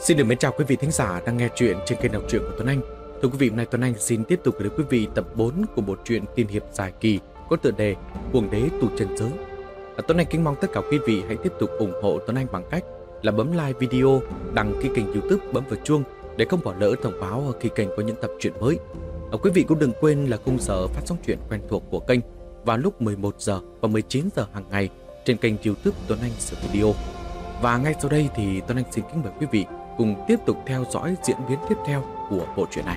Xin được mến chào quý vị thính giả đang nghe chuyện trên kênh đọc truyện của Tuấn Anh. Thưa quý vị, hôm nay Tuấn Anh xin tiếp tục gửi đến quý vị tập 4 của bộ truyện tiên hiệp dài kỳ có tựa đề Cuồng đế tù chân giới. Tuấn Anh kính mong tất cả quý vị hãy tiếp tục ủng hộ Tuấn Anh bằng cách là bấm like video, đăng ký kênh YouTube, bấm vào chuông để không bỏ lỡ thông báo khi kênh có những tập truyện mới. Quý vị cũng đừng quên là khung giờ phát sóng truyện quen thuộc của kênh vào lúc 11 giờ và 19 giờ hàng ngày trên kênh YouTube Tuấn Anh Sửa Video. Và ngay sau đây thì Tuấn Anh xin kính mời quý vị cùng tiếp tục theo dõi diễn biến tiếp theo của bộ truyện này.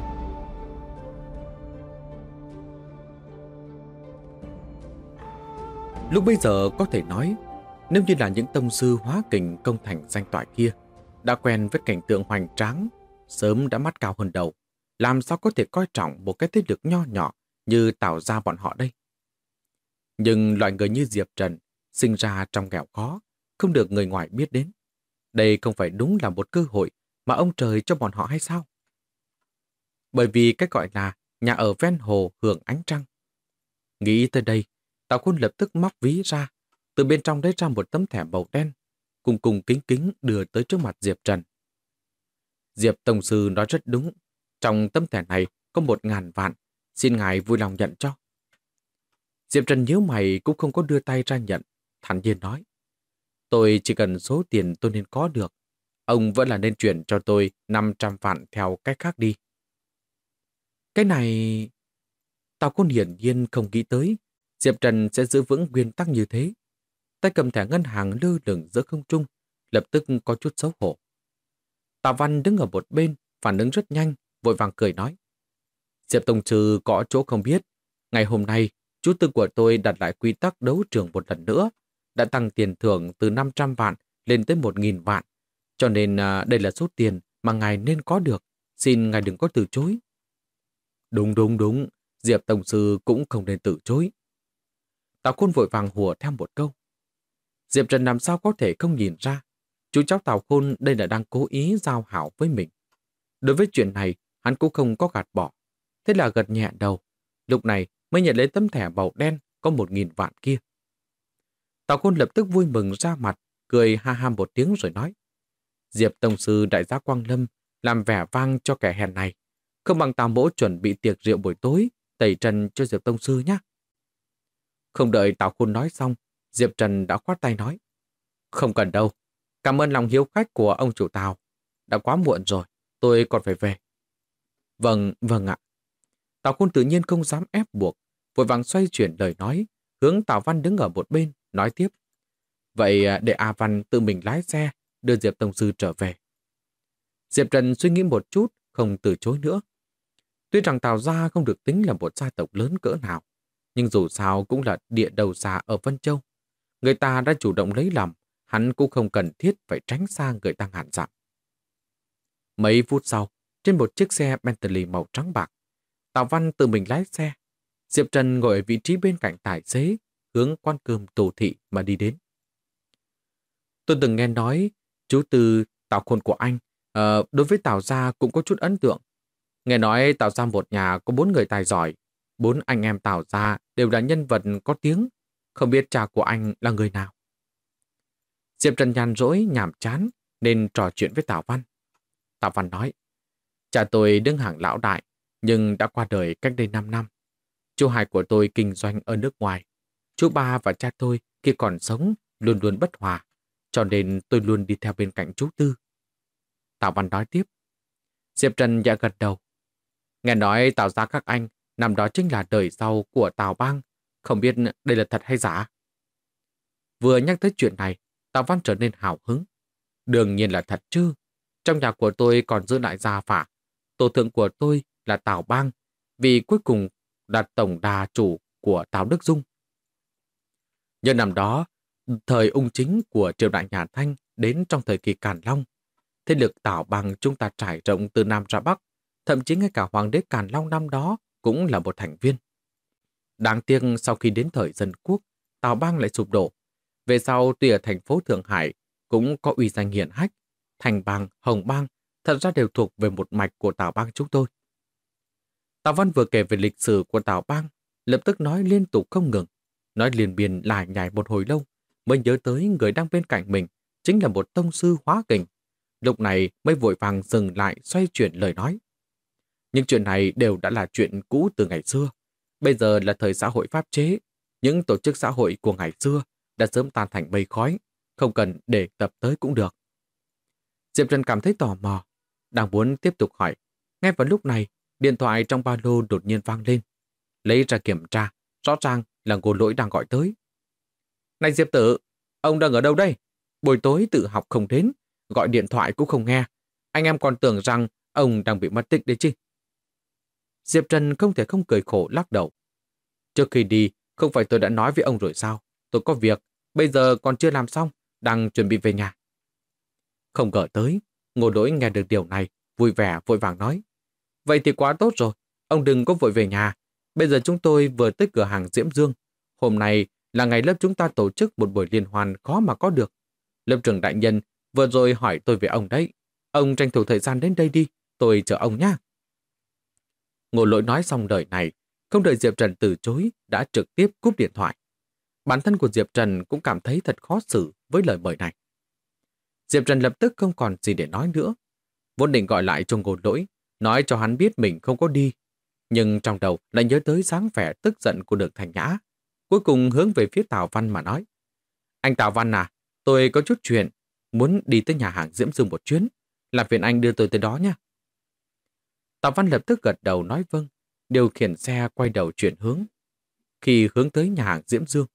Lúc bây giờ có thể nói, nếu như là những tông sư hóa kình công thành danh toại kia đã quen với cảnh tượng hoành tráng, sớm đã mắt cao hơn đầu, làm sao có thể coi trọng một cái thế lực nho nhỏ như Tào gia bọn họ đây. Nhưng loại người như Diệp Trần sinh ra trong nghèo khó, không được người ngoài biết đến. Đây không phải đúng là một cơ hội mà ông trời cho bọn họ hay sao? Bởi vì cái gọi là nhà ở ven hồ hưởng ánh trăng. Nghĩ tới đây, Tào Khôn lập tức móc ví ra, từ bên trong lấy ra một tấm thẻ màu đen, cùng cùng kính kính đưa tới trước mặt Diệp Trần. Diệp Tổng sư nói rất đúng, trong tấm thẻ này có 1.000 vạn, xin ngài vui lòng nhận cho. Diệp Trần nhíu mày cũng không có đưa tay ra nhận, thản nhiên nói. Tôi chỉ cần số tiền tôi nên có được. Ông vẫn là nên chuyển cho tôi 500 vạn theo cách khác đi. Cái này... Tào Khôn hiển nhiên không nghĩ tới Diệp Trần sẽ giữ vững nguyên tắc như thế. Tay cầm thẻ ngân hàng lơ lửng giữa không trung, lập tức có chút xấu hổ. Tào Văn đứng ở một bên, phản ứng rất nhanh, vội vàng cười nói. Diệp Tổng sư có chỗ không biết. Ngày hôm nay, chú tư của tôi đặt lại quy tắc đấu trường một lần nữa, đã tăng tiền thưởng từ 500 vạn lên tới 1.000 vạn. Cho nên đây là số tiền mà ngài nên có được. Xin ngài đừng có từ chối. Đúng. Diệp Tổng sư cũng không nên từ chối. Tào Khôn vội vàng hùa theo một câu. Diệp Trần làm sao có thể không nhìn ra. Chú cháu Tào Khôn đây là đang cố ý giao hảo với mình. Đối với chuyện này, hắn cũng không có gạt bỏ. Thế là gật nhẹ đầu. Lúc này mới nhận lấy tấm thẻ màu đen có 1.000 vạn kia. Tào Khôn lập tức vui mừng ra mặt, cười ha ha một tiếng rồi nói. Diệp Tổng sư đại gia Quang Lâm làm vẻ vang cho kẻ hèn này. Không bằng Tào mỗ chuẩn bị tiệc rượu buổi tối, tẩy trần cho Diệp Tổng sư nhé. Không đợi Tào Khôn nói xong, Diệp Trần đã khoát tay nói. Không cần đâu, cảm ơn lòng hiếu khách của ông chủ Tào. Đã quá muộn rồi, tôi còn phải về. Vâng ạ. Tào Khôn tự nhiên không dám ép buộc, vội vàng xoay chuyển lời nói, hướng Tào Văn đứng ở một bên, nói tiếp. Vậy để A Văn tự mình lái xe, đưa Diệp Tổng sư trở về. Diệp Trần suy nghĩ một chút, không từ chối nữa. Tuy rằng Tào gia không được tính là một gia tộc lớn cỡ nào, nhưng dù sao cũng là địa đầu xa ở Vân Châu. Người ta đã chủ động lấy lòng, hắn cũng không cần thiết phải tránh xa người ta ngàn dặm. Mấy phút sau, trên một chiếc xe Bentley màu trắng bạc, Tào Văn tự mình lái xe. Diệp Trần ngồi ở vị trí bên cạnh tài xế, hướng quán cơm Tô Thị mà đi đến. Tôi từng nghe nói, chú Tư Tào Khôn của anh, đối với Tào gia cũng có chút ấn tượng. Nghe nói Tào gia một nhà có 4 người tài giỏi, 4 anh em Tào gia đều là nhân vật có tiếng, không biết cha của anh là người nào. Diệp Trần nhàn rỗi nhàm chán nên trò chuyện với Tào Văn. Tào Văn nói, cha tôi đứng hàng lão đại, nhưng đã qua đời cách đây 5 năm. Chú hai của tôi kinh doanh ở nước ngoài. Chú ba và cha tôi khi còn sống luôn luôn bất hòa, cho nên tôi luôn đi theo bên cạnh chú Tư. Tào Văn nói tiếp. Diệp Trần dạ gật đầu. Nghe nói Tào gia các anh năm đó chính là đời sau của Tào Bang, không biết đây là thật hay giả. Vừa nhắc tới chuyện này, Tào Văn trở nên hào hứng. Đương nhiên là thật chứ. Trong nhà của tôi còn giữ lại gia phả. Tổ thượng của tôi là Tào Bang, vì cuối cùng là tổng đà chủ của Tào Đức Dung. Nhân năm đó, thời ung chính của triều đại nhà Thanh đến trong thời kỳ Càn Long, thế lực Tào Bang chúng ta trải rộng từ Nam ra Bắc, thậm chí ngay cả hoàng đế Càn Long năm đó cũng là một thành viên. Đáng tiếc sau khi đến thời Dân Quốc, Tào Bang lại sụp đổ. Về sau tuy ở thành phố Thượng Hải cũng có uy danh hiển hách, Thành Bang, Hồng Bang thật ra đều thuộc về một mạch của Tào Bang chúng tôi. Tào Văn vừa kể về lịch sử của Tào Bang, lập tức nói liên tục không ngừng, nói liền biên lải nhải một hồi lâu, mới nhớ tới người đang bên cạnh mình chính là một tông sư hóa kình. lúc này mới vội vàng dừng lại xoay chuyển lời nói. Những chuyện này đều đã là chuyện cũ từ ngày xưa. Bây giờ là thời xã hội pháp chế. Những tổ chức xã hội của ngày xưa đã sớm tan thành mây khói, không cần để tập tới cũng được. Diệp Trần cảm thấy tò mò, đang muốn tiếp tục hỏi. Ngay vào lúc này, điện thoại trong ba lô đột nhiên vang lên. Lấy ra kiểm tra, rõ ràng là Ngô Lỗi đang gọi tới. Này Diệp Tử, ông đang ở đâu đây? Buổi tối tự học không đến, gọi điện thoại cũng không nghe. Anh em còn tưởng rằng ông đang bị mất tích đấy chứ. Diệp Trần không thể không cười khổ lắc đầu. Trước khi đi, không phải tôi đã nói với ông rồi sao? Tôi có việc, bây giờ còn chưa làm xong, đang chuẩn bị về nhà. Không ngờ tới, Ngô Lỗi nghe được điều này, vui vẻ vội vàng nói. Vậy thì quá tốt rồi, ông đừng có vội về nhà. Bây giờ chúng tôi vừa tới cửa hàng Diễm Dương. Hôm nay là ngày lớp chúng ta tổ chức một buổi liên hoan khó mà có được. Lớp trưởng đại nhân vừa rồi hỏi tôi về ông đấy. Ông tranh thủ thời gian đến đây đi, tôi chờ ông nhé. Ngô Lỗi nói xong lời này, không đợi Diệp Trần từ chối, đã trực tiếp cúp điện thoại. Bản thân của Diệp Trần cũng cảm thấy thật khó xử với lời mời này. Diệp Trần lập tức không còn gì để nói nữa. Vốn định gọi lại cho Ngô Lỗi, nói cho hắn biết mình không có đi. Nhưng trong đầu lại nhớ tới dáng vẻ tức giận của Đường Thanh Nhã. Cuối cùng hướng về phía Tào Văn mà nói. Anh Tào Văn à, tôi có chút chuyện, muốn đi tới nhà hàng Diễm Dương một chuyến. Làm phiền anh đưa tôi tới đó nha. Tào Văn lập tức gật đầu nói vâng, điều khiển xe quay đầu chuyển hướng. Khi hướng tới nhà hàng Diễm Dương.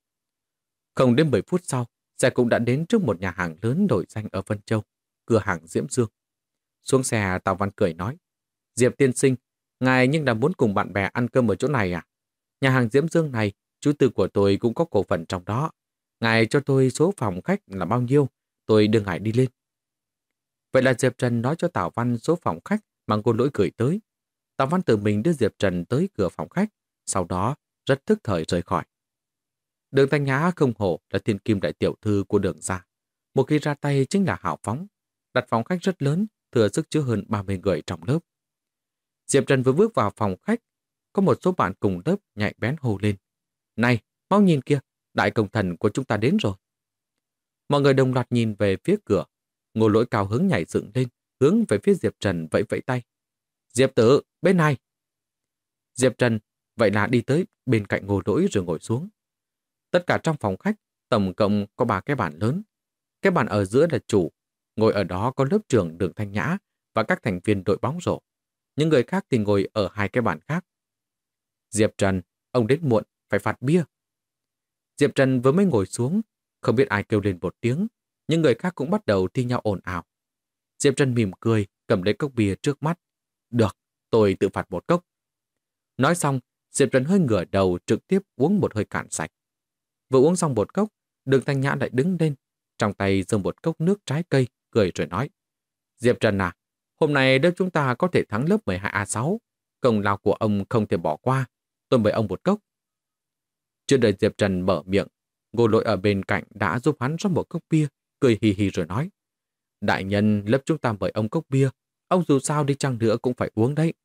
Không đến 10 phút sau, xe cũng đã đến trước một nhà hàng lớn nổi danh ở Vân Châu, cửa hàng Diễm Dương. Xuống xe, Tào Văn cười nói, Diệp tiên sinh, ngài nhưng đã muốn cùng bạn bè ăn cơm ở chỗ này à? Nhà hàng Diễm Dương này, chú tư của tôi cũng có cổ phần trong đó. Ngài cho tôi số phòng khách là bao nhiêu, tôi đưa ngài đi lên. Vậy là Diệp Trần nói cho Tào Văn số phòng khách mà Ngô Lỗi gửi tới. Tào Văn tự mình đưa Diệp Trần tới cửa phòng khách, sau đó rất tức thời rời khỏi. Đường Thanh Nhã không hổ là thiên kim đại tiểu thư của Đường gia. Một khi ra tay chính là hào phóng, đặt phòng khách rất lớn, thừa sức chứa hơn 30 người trong lớp. Diệp Trần vừa bước vào phòng khách, có một số bạn cùng lớp nhạy bén hô lên. Này, mau nhìn kìa, đại công thần của chúng ta đến rồi. Mọi người đồng loạt nhìn về phía cửa. Ngô Lỗi cao hứng nhảy dựng lên, hướng về phía Diệp Trần vẫy vẫy tay. Diệp Tử, bên này. Diệp Trần vậy là đi tới bên cạnh Ngô Lỗi rồi ngồi xuống. Tất cả trong phòng khách, tổng cộng có 3 cái bàn lớn. Cái bàn ở giữa là chủ, ngồi ở đó có lớp trưởng Đường Thanh Nhã và các thành viên đội bóng rổ. Những người khác thì ngồi ở 2 cái bàn khác. Diệp Trần, ông đến muộn, phải phạt bia. Diệp Trần vừa mới ngồi xuống, không biết ai kêu lên một tiếng, những người khác cũng bắt đầu thi nhau ồn ào. Diệp Trần mỉm cười, cầm lấy cốc bia trước mắt. Được, tôi tự phạt một cốc. Nói xong, Diệp Trần hơi ngửa đầu trực tiếp uống một hơi cạn sạch. Vừa uống xong một cốc, Đường Thanh Nhã lại đứng lên, trong tay giơ một cốc nước trái cây, cười rồi nói. Diệp Trần à, hôm nay lớp chúng ta có thể thắng lớp 12A6. Công lao của ông không thể bỏ qua. Tôi mời ông một cốc. Chưa đợi Diệp Trần mở miệng, Ngô Lỗi ở bên cạnh đã giúp hắn rót một cốc bia, cười hì hì rồi nói. Đại nhân, lớp chúng ta mời ông cốc bia. Ông dù sao đi chăng nữa cũng phải uống đấy.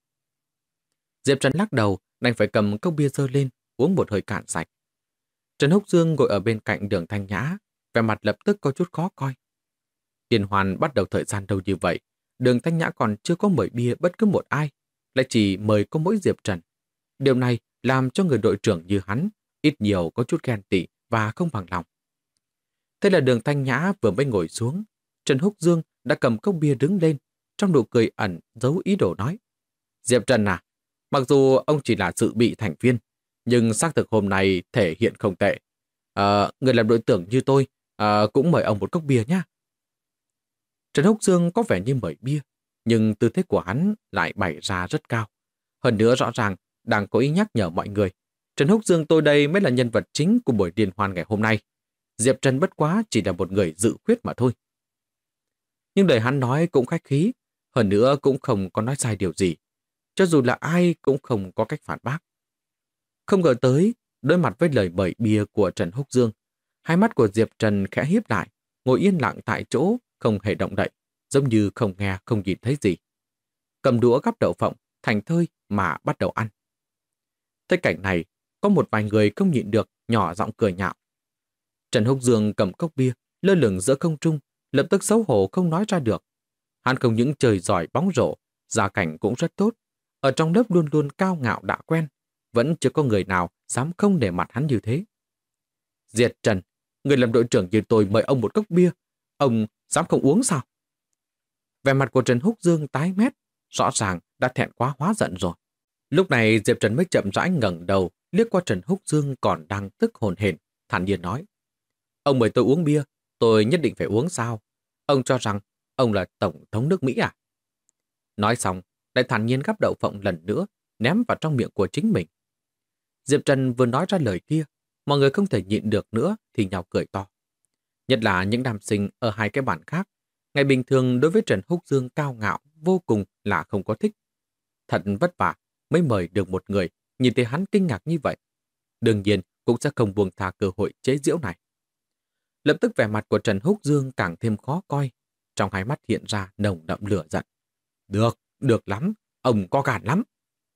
Diệp Trần lắc đầu, đành phải cầm cốc bia dơ lên, uống một hơi cạn sạch. Trần Húc Dương ngồi ở bên cạnh Đường Thanh Nhã, vẻ mặt lập tức có chút khó coi. Liên hoan bắt đầu thời gian đâu như vậy, Đường Thanh Nhã còn chưa có mời bia bất cứ một ai, lại chỉ mời có mỗi Diệp Trần. Điều này làm cho người đội trưởng như hắn ít nhiều có chút ghen tị và không bằng lòng. Thế là Đường Thanh Nhã vừa mới ngồi xuống, Trần Húc Dương đã cầm cốc bia đứng lên, trong nụ cười ẩn giấu ý đồ nói. Diệp Trần à, mặc dù ông chỉ là dự bị thành viên, nhưng xác thực hôm nay thể hiện không tệ. Người làm đội trưởng như tôi cũng mời ông một cốc bia nhé. Trần Húc Dương có vẻ như mời bia, nhưng tư thế của hắn lại bày ra rất cao. Hơn nữa rõ ràng đang có ý nhắc nhở mọi người. Trần Húc Dương tôi đây mới là nhân vật chính của buổi liên hoan ngày hôm nay. Diệp Trần bất quá chỉ là một người dự khuyết mà thôi. Nhưng lời hắn nói cũng khách khí, hơn nữa cũng không có nói sai điều gì. Cho dù là ai cũng không có cách phản bác. Không ngờ tới, đối mặt với lời mời bia của Trần Húc Dương, hai mắt của Diệp Trần khẽ híp lại, ngồi yên lặng tại chỗ, không hề động đậy, giống như không nghe không nhìn thấy gì. Cầm đũa gắp đậu phộng, thành thơi mà bắt đầu ăn. Thấy cảnh này, có một vài người không nhịn được, nhỏ giọng cười nhạo. Trần Húc Dương cầm cốc bia, lơ lửng giữa không trung, lập tức xấu hổ không nói ra được, Hắn không những chơi giỏi bóng rổ, gia cảnh cũng rất tốt. Ở trong lớp luôn luôn cao ngạo đã quen, vẫn chưa có người nào dám không để mặt hắn như thế. Diệt Trần, người làm đội trưởng như tôi mời ông một cốc bia, ông dám không uống sao? Vẻ mặt của Trần Húc Dương tái mét, rõ ràng đã thẹn quá hóa giận rồi. Lúc này Diệp Trần mới chậm rãi ngẩng đầu, liếc qua Trần Húc Dương còn đang tức hồn hển, thản nhiên nói: Ông mời tôi uống bia, tôi nhất định phải uống sao? Ông cho rằng ông là tổng thống nước Mỹ à? Nói xong, lại thản nhiên gắp đậu phộng lần nữa, ném vào trong miệng của chính mình. Diệp Trần vừa nói ra lời kia, mọi người không thể nhịn được nữa thì nhào cười to. Nhất là những nam sinh ở hai cái bản khác, ngày bình thường đối với Trần Húc Dương cao ngạo vô cùng là không có thích. Thật vất vả mới mời được một người nhìn thấy hắn kinh ngạc như vậy. Đương nhiên cũng sẽ không buông tha cơ hội chế giễu này. Lập tức vẻ mặt của Trần Húc Dương càng thêm khó coi, trong hai mắt hiện ra nồng đậm lửa giận. Được lắm, ông có gan lắm.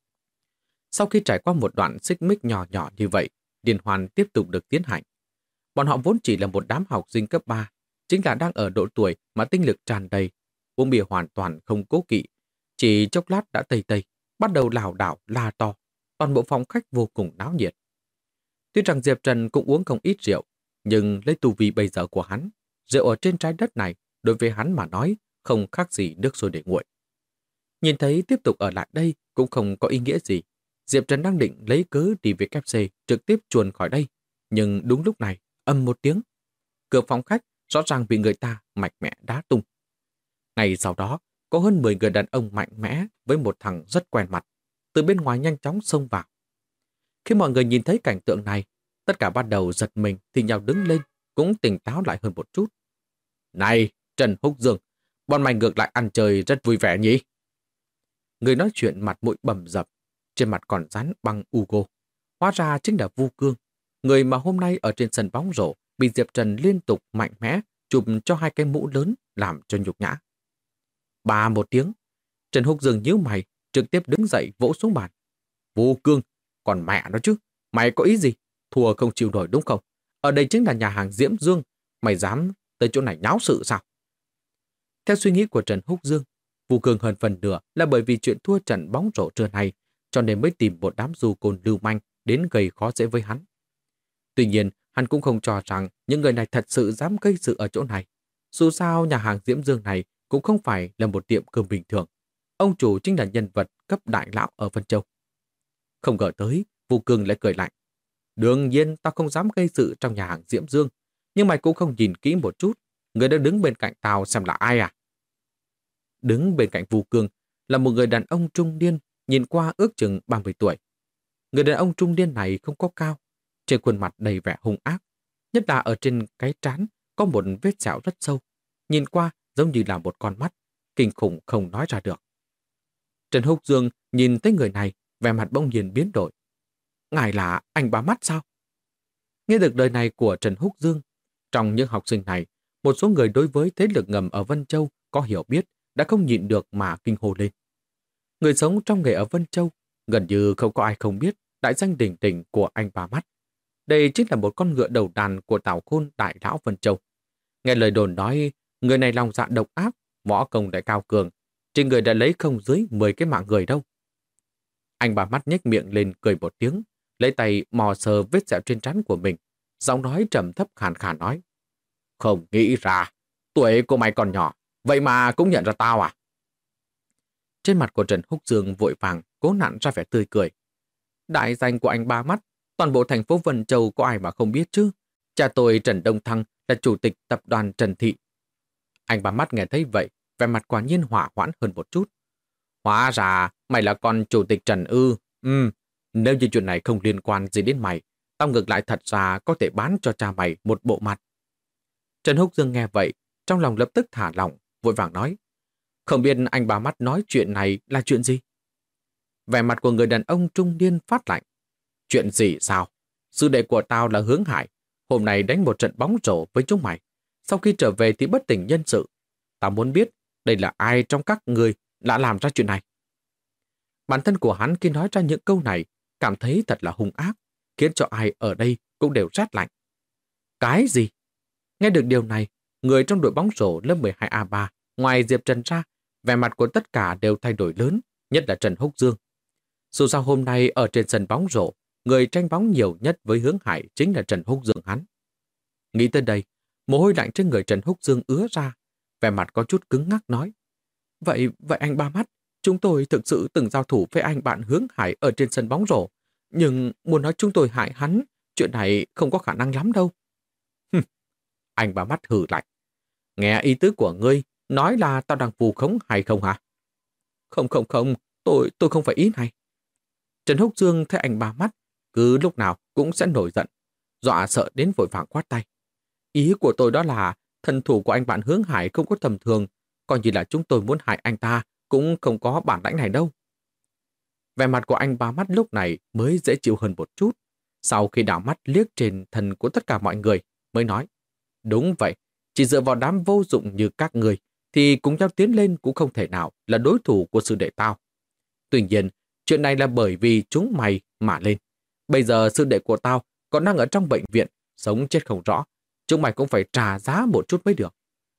Sau khi trải qua một đoạn xích mích nhỏ nhỏ như vậy, liên hoan tiếp tục được tiến hành. Bọn họ vốn chỉ là một đám học sinh cấp 3, chính là đang ở độ tuổi mà tinh lực tràn đầy, uống bia hoàn toàn không cố kỵ, chỉ chốc lát đã tây tây, bắt đầu lảo đảo la to, toàn bộ phòng khách vô cùng náo nhiệt. Tuy rằng Diệp Trần cũng uống không ít rượu, nhưng lấy tu vi bây giờ của hắn, rượu ở trên trái đất này đối với hắn mà nói không khác gì nước sôi để nguội. Nhìn thấy tiếp tục ở lại đây cũng không có ý nghĩa gì. Diệp Trần đang định lấy cớ đi về KFC trực tiếp chuồn khỏi đây, nhưng đúng lúc này, ầm một tiếng, cửa phòng khách rõ ràng bị người ta mạnh mẽ đá tung. Ngay sau đó, có hơn 10 người đàn ông mạnh mẽ với một thằng rất quen mặt, từ bên ngoài nhanh chóng xông vào. Khi mọi người nhìn thấy cảnh tượng này, tất cả bắt đầu giật mình thì nhau đứng lên, cũng tỉnh táo lại hơn một chút. Này, Trần Húc Dương, bọn mày ngược lại ăn chơi rất vui vẻ nhỉ? Người nói chuyện mặt mũi bầm dập, trên mặt còn dán băng Ugo. Hóa ra chính là Vu Cương, người mà hôm nay ở trên sân bóng rổ bị Diệp Trần liên tục mạnh mẽ chụp cho hai cái mũ lớn làm cho nhục nhã. Bà một tiếng, Trần Húc Dương nhíu mày, trực tiếp đứng dậy vỗ xuống bàn. Vu Cương, còn mẹ nó chứ, mày có ý gì? Thua không chịu nổi đúng không? Ở đây chính là nhà hàng Diễm Dương, mày dám tới chỗ này nháo sự sao? Theo suy nghĩ của Trần Húc Dương, Vu Cương hơn phần nửa là bởi vì chuyện thua trận bóng rổ trưa này, cho nên mới tìm một đám du côn lưu manh đến gây khó dễ với hắn. Tuy nhiên, hắn cũng không cho rằng những người này thật sự dám gây sự ở chỗ này. Dù sao, nhà hàng Diễm Dương này cũng không phải là một tiệm cơm bình thường. Ông chủ chính là nhân vật cấp đại lão ở Vân Châu. Không ngờ tới, Vu Cương lại cười lạnh. Đương nhiên tao không dám gây sự trong nhà hàng Diễm Dương, nhưng mày cũng không nhìn kỹ một chút. Người đang đứng bên cạnh tao xem là ai à? Đứng bên cạnh Vu Cương là một người đàn ông trung niên, nhìn qua ước chừng 30 tuổi. Người đàn ông trung niên này không có cao, trên khuôn mặt đầy vẻ hung ác, nhất là ở trên cái trán có một vết sẹo rất sâu, nhìn qua giống như là một con mắt, kinh khủng không nói ra được. Trần Húc Dương nhìn thấy người này, vẻ mặt bỗng nhiên biến đổi. Ngài là anh Ba Mắt sao? Nghe được lời này của Trần Húc Dương, trong những học sinh này, một số người đối với thế lực ngầm ở Vân Châu có hiểu biết đã không nhịn được mà kinh hô lên. Người sống trong nghề ở Vân Châu, gần như không có ai không biết đại danh đỉnh đỉnh của anh Ba Mắt. Đây chính là một con ngựa đầu đàn của Tào Khôn đại lão Vân Châu. Nghe lời đồn nói, người này lòng dạ độc ác, võ công đại cao cường, trên người đã lấy không dưới 10 cái mạng người đâu. Anh Ba Mắt nhếch miệng lên cười một tiếng, lấy tay mò sờ vết sẹo trên trán của mình, giọng nói trầm thấp khàn khàn nói. Không nghĩ ra, tuổi của mày còn nhỏ, vậy mà cũng nhận ra tao à? Trên mặt của Trần Húc Dương vội vàng cố nặn ra vẻ tươi cười. Đại danh của anh Ba Mắt, toàn bộ thành phố Vân Châu có ai mà không biết chứ? Cha tôi Trần Đông Thăng là chủ tịch tập đoàn Trần Thị. Anh Ba Mắt nghe thấy vậy, vẻ mặt quả nhiên hỏa hoãn hơn một chút. Hóa ra mày là con chủ tịch Trần ư? Nếu như chuyện này không liên quan gì đến mày, tao ngược lại thật ra có thể bán cho cha mày một bộ mặt. Trần Húc Dương nghe vậy, trong lòng lập tức thả lỏng, vội vàng nói. Không biết anh Ba Mắt nói chuyện này là chuyện gì? Vẻ mặt của người đàn ông trung niên phát lạnh. Chuyện gì sao? Sư đệ của tao là Hướng Hải, hôm nay đánh một trận bóng rổ với chúng mày. Sau khi trở về thì bất tỉnh nhân sự. Tao muốn biết đây là ai trong các người đã làm ra chuyện này. Bản thân của hắn khi nói ra những câu này cảm thấy thật là hung ác, khiến cho ai ở đây cũng đều rát lạnh. Cái gì? Nghe được điều này, người trong đội bóng rổ lớp 12A3 ngoài Diệp Trần ra Vẻ mặt của tất cả đều thay đổi lớn, nhất là Trần Húc Dương. Dù sao hôm nay ở trên sân bóng rổ, người tranh bóng nhiều nhất với Hướng Hải chính là Trần Húc Dương hắn. Nghĩ tới đây, mồ hôi lạnh trên người Trần Húc Dương ứa ra, vẻ mặt có chút cứng ngắc nói. Vậy anh Ba Mắt, chúng tôi thực sự từng giao thủ với anh bạn Hướng Hải ở trên sân bóng rổ, nhưng muốn nói chúng tôi hại hắn, chuyện này không có khả năng lắm đâu. Anh Ba Mắt hừ lạnh. Nghe ý tứ của ngươi, nói là tao đang vù khống hay không hả? Không, tôi không phải ý này. Trần Húc Dương thấy anh Ba Mắt, cứ lúc nào cũng sẽ nổi giận, dọa sợ đến vội vàng quát tay. Ý của tôi đó là thân thủ của anh bạn Hướng Hải không có tầm thường, coi như là chúng tôi muốn hại anh ta cũng không có bản lãnh này đâu. Vẻ mặt của anh Ba Mắt lúc này mới dễ chịu hơn một chút. Sau khi đảo mắt liếc trên thân của tất cả mọi người, mới nói. Đúng vậy, chỉ dựa vào đám vô dụng như các người, thì cùng nhau tiến lên cũng không thể nào là đối thủ của sư đệ tao. Tuy nhiên, chuyện này là bởi vì chúng mày mà lên. Bây giờ sư đệ của tao còn đang ở trong bệnh viện, sống chết không rõ. Chúng mày cũng phải trả giá một chút mới được.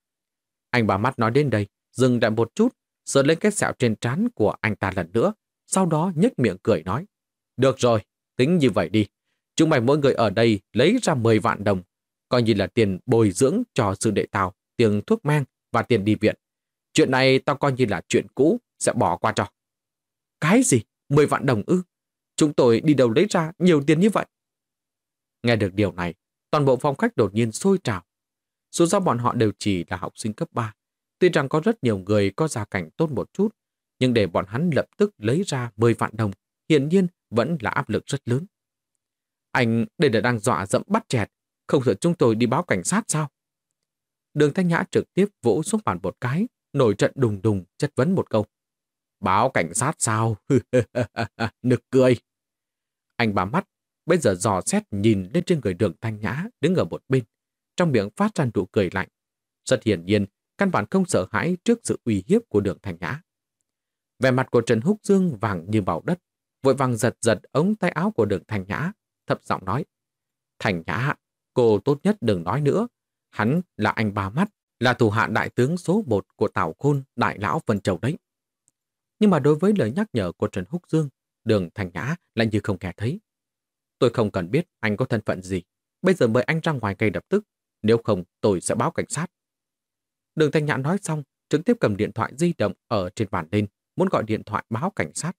Anh Ba Mắt nói đến đây, dừng lại một chút, sờ lên cái sẹo trên trán của anh ta lần nữa, sau đó nhếch miệng cười nói. Được rồi, tính như vậy đi. Chúng mày mỗi người ở đây lấy ra 10 vạn đồng, coi như là tiền bồi dưỡng cho sư đệ tao, tiền thuốc men và tiền đi viện. Chuyện này tao coi như là chuyện cũ, sẽ bỏ qua cho. Cái gì? 10 vạn đồng ư? Chúng tôi đi đâu lấy ra nhiều tiền như vậy? Nghe được điều này, toàn bộ phòng khách đột nhiên sôi trào. Dù sao bọn họ đều chỉ là học sinh cấp 3. Tuy rằng có rất nhiều người có gia cảnh tốt một chút, nhưng để bọn hắn lập tức lấy ra 10 vạn đồng, hiển nhiên vẫn là áp lực rất lớn. Anh đây là đang dọa dẫm bắt chẹt, không sợ chúng tôi đi báo cảnh sát sao? Đường Thanh Nhã trực tiếp vỗ xuống bàn một cái, nổi trận đùng đùng chất vấn một câu. Báo cảnh sát sao? Nực cười. Anh Ba Mắt bây giờ dò xét nhìn lên trên người Đường Thanh Nhã đứng ở một bên, trong miệng phát ra nụ cười lạnh. Rất hiển nhiên, căn bản không sợ hãi trước sự uy hiếp của Đường Thanh Nhã. Vẻ mặt của Trần Húc Dương vàng như bào đất, vội vàng giật giật ống tay áo của Đường Thanh Nhã, thấp giọng nói. Thanh Nhã, cô tốt nhất đừng nói nữa. Hắn là anh Ba Mắt, là thủ hạ đại tướng số 1 của Tào Khôn, đại lão Vân Châu đấy. Nhưng mà đối với lời nhắc nhở của Trần Húc Dương, Đường Thanh Nhã lại như không nghe thấy. Tôi không cần biết anh có thân phận gì. Bây giờ mời anh ra ngoài ngay lập tức. Nếu không, tôi sẽ báo cảnh sát. Đường Thanh Nhã nói xong, trực tiếp cầm điện thoại di động ở trên bàn lên, muốn gọi điện thoại báo cảnh sát.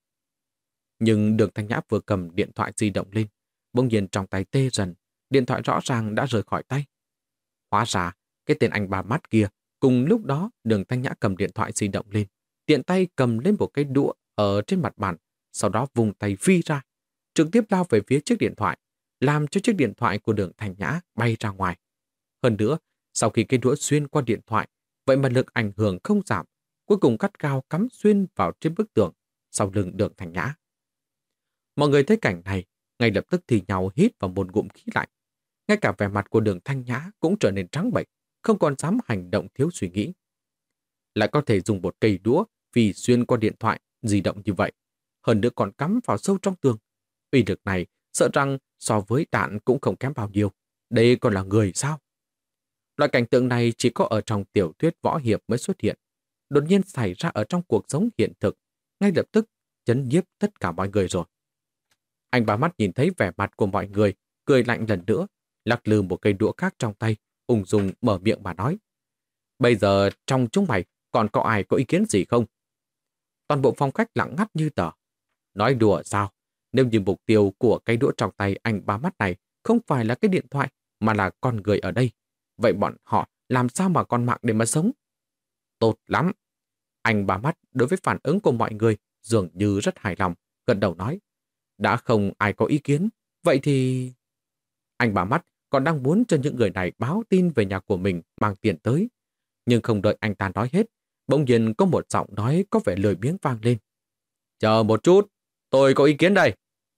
Nhưng Đường Thanh Nhã vừa cầm điện thoại di động lên, bỗng nhiên trong tay tê dần, điện thoại rõ ràng đã rời khỏi tay. Hóa ra, cái tên anh Ba Mắt kia, cùng lúc đó Đường Thanh Nhã cầm điện thoại di động lên, tiện tay cầm lên một cái đũa ở trên mặt bàn, sau đó vùng tay phi ra, trực tiếp lao về phía chiếc điện thoại, làm cho chiếc điện thoại của Đường Thanh Nhã bay ra ngoài. Hơn nữa, sau khi cái đũa xuyên qua điện thoại, vậy mà lực ảnh hưởng không giảm, cuối cùng cắt cao cắm xuyên vào trên bức tường sau lưng Đường Thanh Nhã. Mọi người thấy cảnh này, ngay lập tức thì nhau hít vào một ngụm khí lạnh. Ngay cả vẻ mặt của Đường Thanh Nhã cũng trở nên trắng bệch, không còn dám hành động thiếu suy nghĩ. Lại có thể dùng một cây đũa vì xuyên qua điện thoại di động như vậy, hơn nữa còn cắm vào sâu trong tường. Uy lực này sợ rằng so với đạn cũng không kém bao nhiêu. Đây còn là người sao? Loại cảnh tượng này chỉ có ở trong tiểu thuyết võ hiệp mới xuất hiện. Đột nhiên xảy ra ở trong cuộc sống hiện thực, ngay lập tức chấn nhiếp tất cả mọi người rồi. Anh Ba Mắt nhìn thấy vẻ mặt của mọi người, cười lạnh lần nữa, lắc lư một cây đũa khác trong tay, ung dung mở miệng mà nói. Bây giờ trong chúng mày còn có ai có ý kiến gì không? Toàn bộ phòng khách lặng ngắt như tờ. Nói đùa sao? Nếu như mục tiêu của cây đũa trong tay anh Ba Mắt này không phải là cái điện thoại mà là con người ở đây, vậy bọn họ làm sao mà còn mạng để mà sống? Tốt lắm. Anh Ba Mắt đối với phản ứng của mọi người dường như rất hài lòng, gật đầu nói. Đã không ai có ý kiến, vậy thì... Anh Ba Mắt còn đang muốn cho những người này báo tin về nhà của mình mang tiền tới. Nhưng không đợi anh ta nói hết, bỗng nhiên có một giọng nói có vẻ lười biếng vang lên. Chờ một chút, tôi có ý kiến đây.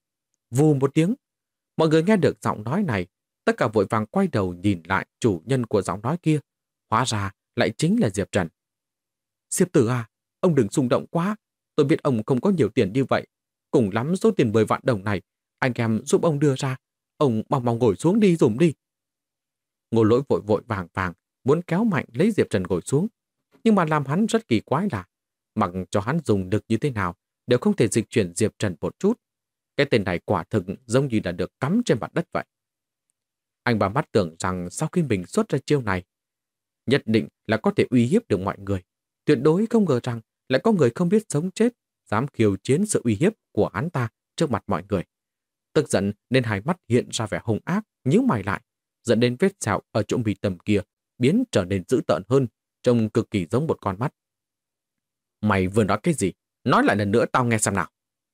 Vù một tiếng, mọi người nghe được giọng nói này, tất cả vội vàng quay đầu nhìn lại chủ nhân của giọng nói kia. Hóa ra lại chính là Diệp Trần. Diệp Tử à, ông đừng xung động quá. Tôi biết ông không có nhiều tiền như vậy. Cùng lắm số tiền 10 vạn đồng này, anh em giúp ông đưa ra. Ông mau mau ngồi xuống đi dùng đi. Ngô Lỗi vội vội vàng vàng muốn kéo mạnh lấy Diệp Trần ngồi xuống. Nhưng mà làm hắn rất kỳ quái là mặc cho hắn dùng lực như thế nào, đều không thể dịch chuyển Diệp Trần một chút. Cái tên này quả thực giống như là được cắm trên mặt đất vậy. Anh ba mắt tưởng rằng sau khi mình xuất ra chiêu này, nhất định là có thể uy hiếp được mọi người. Tuyệt đối không ngờ rằng lại có người không biết sống chết, dám khiêu chiến sự uy hiếp của hắn ta trước mặt mọi người. Tức giận nên hai mắt hiện ra vẻ hung ác, nhíu mày lại, dẫn đến vết sẹo ở chỗ mi tâm kia biến trở nên dữ tợn hơn, trông cực kỳ giống một con mắt. Mày vừa nói cái gì? Nói lại lần nữa tao nghe xem nào.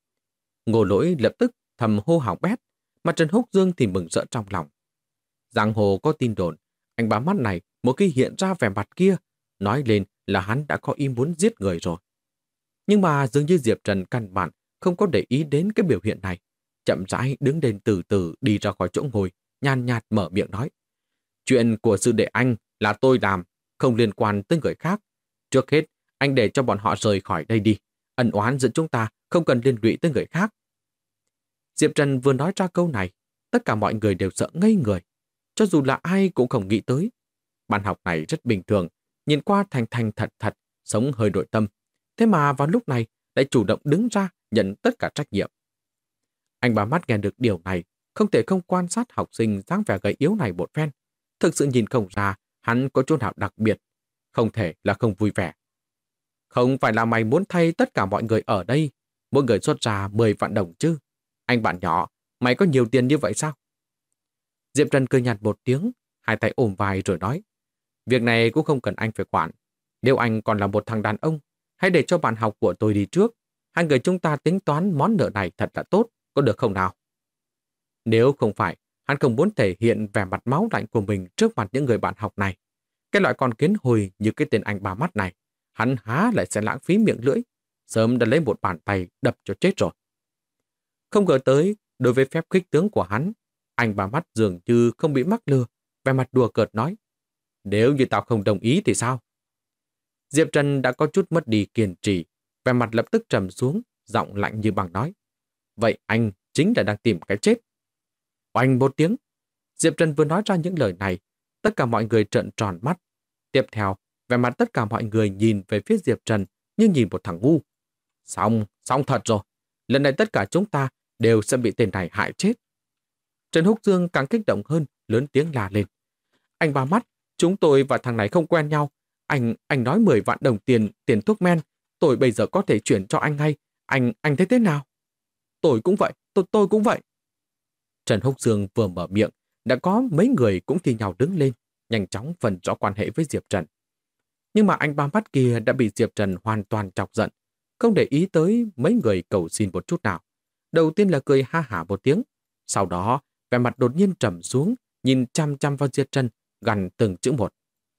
Ngô Lỗi lập tức thầm hô hào bét, mà Trần Húc Dương thì mừng rỡ trong lòng. Giang hồ có tin đồn, anh bá mắt này một khi hiện ra vẻ mặt kia, nói lên là hắn đã có ý muốn giết người rồi. Nhưng mà dường như Diệp Trần căn bản không có để ý đến cái biểu hiện này. Chậm rãi đứng lên từ từ đi ra khỏi chỗ ngồi, nhàn nhạt mở miệng nói. Chuyện của sư đệ anh là tôi làm, không liên quan tới người khác. Trước hết, anh để cho bọn họ rời khỏi đây đi. Ân oán giữa chúng ta không cần liên lụy tới người khác. Diệp Trần vừa nói ra câu này, tất cả mọi người đều sợ ngây người. Cho dù là ai cũng không nghĩ tới. Bạn học này rất bình thường, nhìn qua thành thành thật thật, sống hơi nội tâm. Thế mà vào lúc này lại chủ động đứng ra nhận tất cả trách nhiệm. Anh ba mắt nghe được điều này, không thể không quan sát học sinh dáng vẻ gầy yếu này một phen. Thực sự nhìn không ra hắn có chỗ nào đặc biệt, không thể là không vui vẻ. Không phải là mày muốn thay tất cả mọi người ở đây, mỗi người xuất ra 10 vạn đồng chứ. Anh bạn nhỏ, mày có nhiều tiền như vậy sao? Diệp Trần cười nhạt một tiếng, hai tay ôm vai rồi nói. Việc này cũng không cần anh phải quản. Nếu anh còn là một thằng đàn ông, hãy để cho bạn học của tôi đi trước. Hai người chúng ta tính toán món nợ này thật là tốt, có được không nào? Nếu không phải, hắn không muốn thể hiện vẻ mặt máu lạnh của mình trước mặt những người bạn học này. Cái loại con kiến hồi như cái tên anh ba mắt này, hắn há lại sẽ lãng phí miệng lưỡi, sớm đã lấy một bàn tay đập cho chết rồi. Không ngờ tới, đối với phép khích tướng của hắn, anh ba mắt dường như không bị mắc lừa, vẻ mặt đùa cợt nói. Nếu như tao không đồng ý thì sao? Diệp Trần đã có chút mất đi kiên trì, vẻ mặt lập tức trầm xuống, giọng lạnh như băng nói. Vậy anh chính là đang tìm cái chết. Oanh một tiếng, Diệp Trần vừa nói ra những lời này, tất cả mọi người trợn tròn mắt. Tiếp theo, vẻ mặt tất cả mọi người nhìn về phía Diệp Trần như nhìn một thằng ngu. Xong thật rồi. Lần này tất cả chúng ta đều sẽ bị tên này hại chết. Trần Húc Dương càng kích động hơn, lớn tiếng la lên. Anh ba mắt, chúng tôi và thằng này không quen nhau. Anh nói 10 vạn đồng tiền thuốc men. Tôi bây giờ có thể chuyển cho anh ngay. Anh thấy thế nào? Tôi cũng vậy, tôi cũng vậy. Trần Húc Dương vừa mở miệng, đã có mấy người cũng thi nhau đứng lên, nhanh chóng phần rõ quan hệ với Diệp Trần. Nhưng mà anh ba mắt kia đã bị Diệp Trần hoàn toàn chọc giận, không để ý tới mấy người cầu xin một chút nào. Đầu tiên là cười ha hả một tiếng, sau đó vẻ mặt đột nhiên trầm xuống, nhìn chăm chăm vào Diệp Trần, gằn từng chữ một.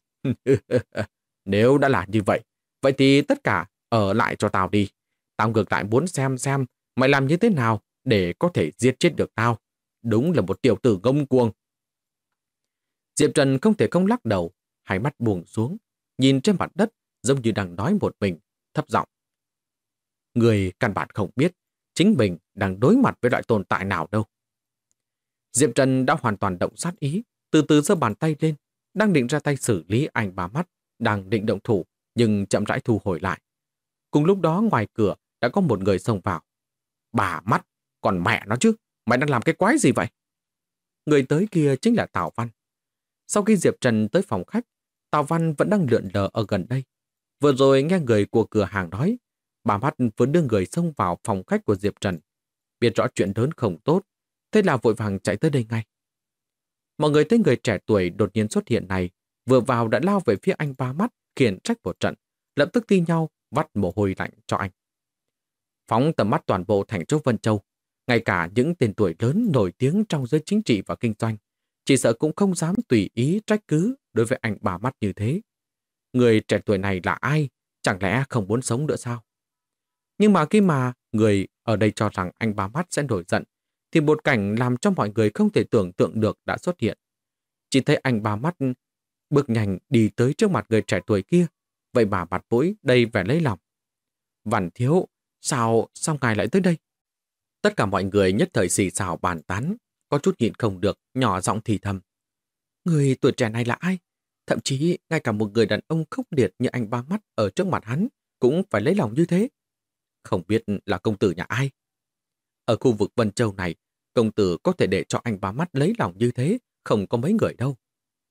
Nếu đã là như vậy thì tất cả ở lại cho tao đi. Tao ngược lại muốn xem mày làm như thế nào để có thể giết chết được tao. Đúng là một tiểu tử ngông cuồng. Diệp Trần không thể không lắc đầu, hai mắt buông xuống, nhìn trên mặt đất giống như đang nói một mình, thấp giọng. Người căn bản không biết chính mình đang đối mặt với loại tồn tại nào đâu. Diệp Trần đã hoàn toàn động sát ý, từ từ giơ bàn tay lên, đang định ra tay xử lý anh ba mắt, đang định động thủ, nhưng chậm rãi thu hồi lại. Cùng lúc đó ngoài cửa đã có một người xông vào. Bà mắt, còn mẹ nó chứ, mày đang làm cái quái gì vậy? Người tới kia chính là Tào Văn. Sau khi Diệp Trần tới phòng khách, Tào Văn vẫn đang lượn lờ ở gần đây. Vừa rồi nghe người của cửa hàng nói, bà mắt vừa đưa người xông vào phòng khách của Diệp Trần. Biết rõ chuyện lớn không tốt, thế là vội vàng chạy tới đây ngay. Mọi người thấy người trẻ tuổi đột nhiên xuất hiện này, vừa vào đã lao về phía anh ba mắt, khiển trách một trận, lập tức thi nhau vắt mồ hôi lạnh cho anh. Phóng tầm mắt toàn bộ thành phố Vân Châu, ngay cả những tên tuổi lớn nổi tiếng trong giới chính trị và kinh doanh, chỉ sợ cũng không dám tùy ý trách cứ đối với anh bà mắt như thế. Người trẻ tuổi này là ai? Chẳng lẽ không muốn sống nữa sao? Nhưng mà khi mà người ở đây cho rằng anh bà mắt sẽ nổi giận, thì một cảnh làm cho mọi người không thể tưởng tượng được đã xuất hiện. Chỉ thấy anh bà mắt bước nhanh đi tới trước mặt người trẻ tuổi kia, vậy mà mặt mũi đầy vẻ lấy lòng. Vạn thiếu, sao ngài lại tới đây? Tất cả mọi người nhất thời xì xào bàn tán, có chút nhịn không được, nhỏ giọng thì thầm. Người tuổi trẻ này là ai? Thậm chí ngay cả một người đàn ông khốc liệt như anh ba mắt ở trước mặt hắn cũng phải lấy lòng như thế. Không biết là công tử nhà ai? Ở khu vực Vân Châu này, công tử có thể để cho anh Ba Mắt lấy lòng như thế, không có mấy người đâu.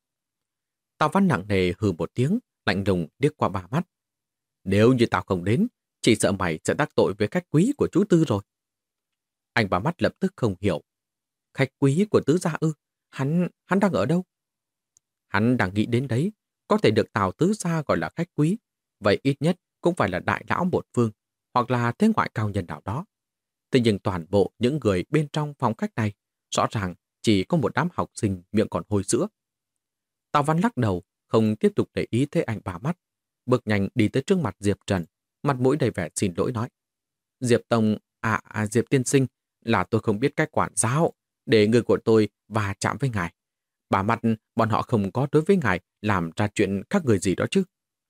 Tào Văn nặng nề hừ một tiếng, lạnh lùng liếc qua Ba Mắt. Nếu như tao không đến, chỉ sợ mày sẽ đắc tội với khách quý của chú Tư rồi. Anh Ba Mắt lập tức không hiểu. Khách quý của Tứ gia ư? Hắn đang ở đâu? Hắn đang nghĩ đến đấy, có thể được Tào Tứ gia gọi là khách quý, vậy ít nhất cũng phải là đại lão một phương, hoặc là thế ngoại cao nhân nào đó. Thế nhưng toàn bộ những người bên trong phòng khách này, rõ ràng chỉ có một đám học sinh miệng còn hôi sữa. Tào Văn lắc đầu, không tiếp tục để ý tới anh Ba Mắt, bước nhanh đi tới trước mặt Diệp Trần, mặt mũi đầy vẻ xin lỗi nói. Diệp Tông, Diệp tiên sinh, là tôi không biết cách quản giáo, để người của tôi va chạm với ngài. Bà Mắt, bọn họ không có đối với ngài làm ra chuyện khác người gì đó chứ.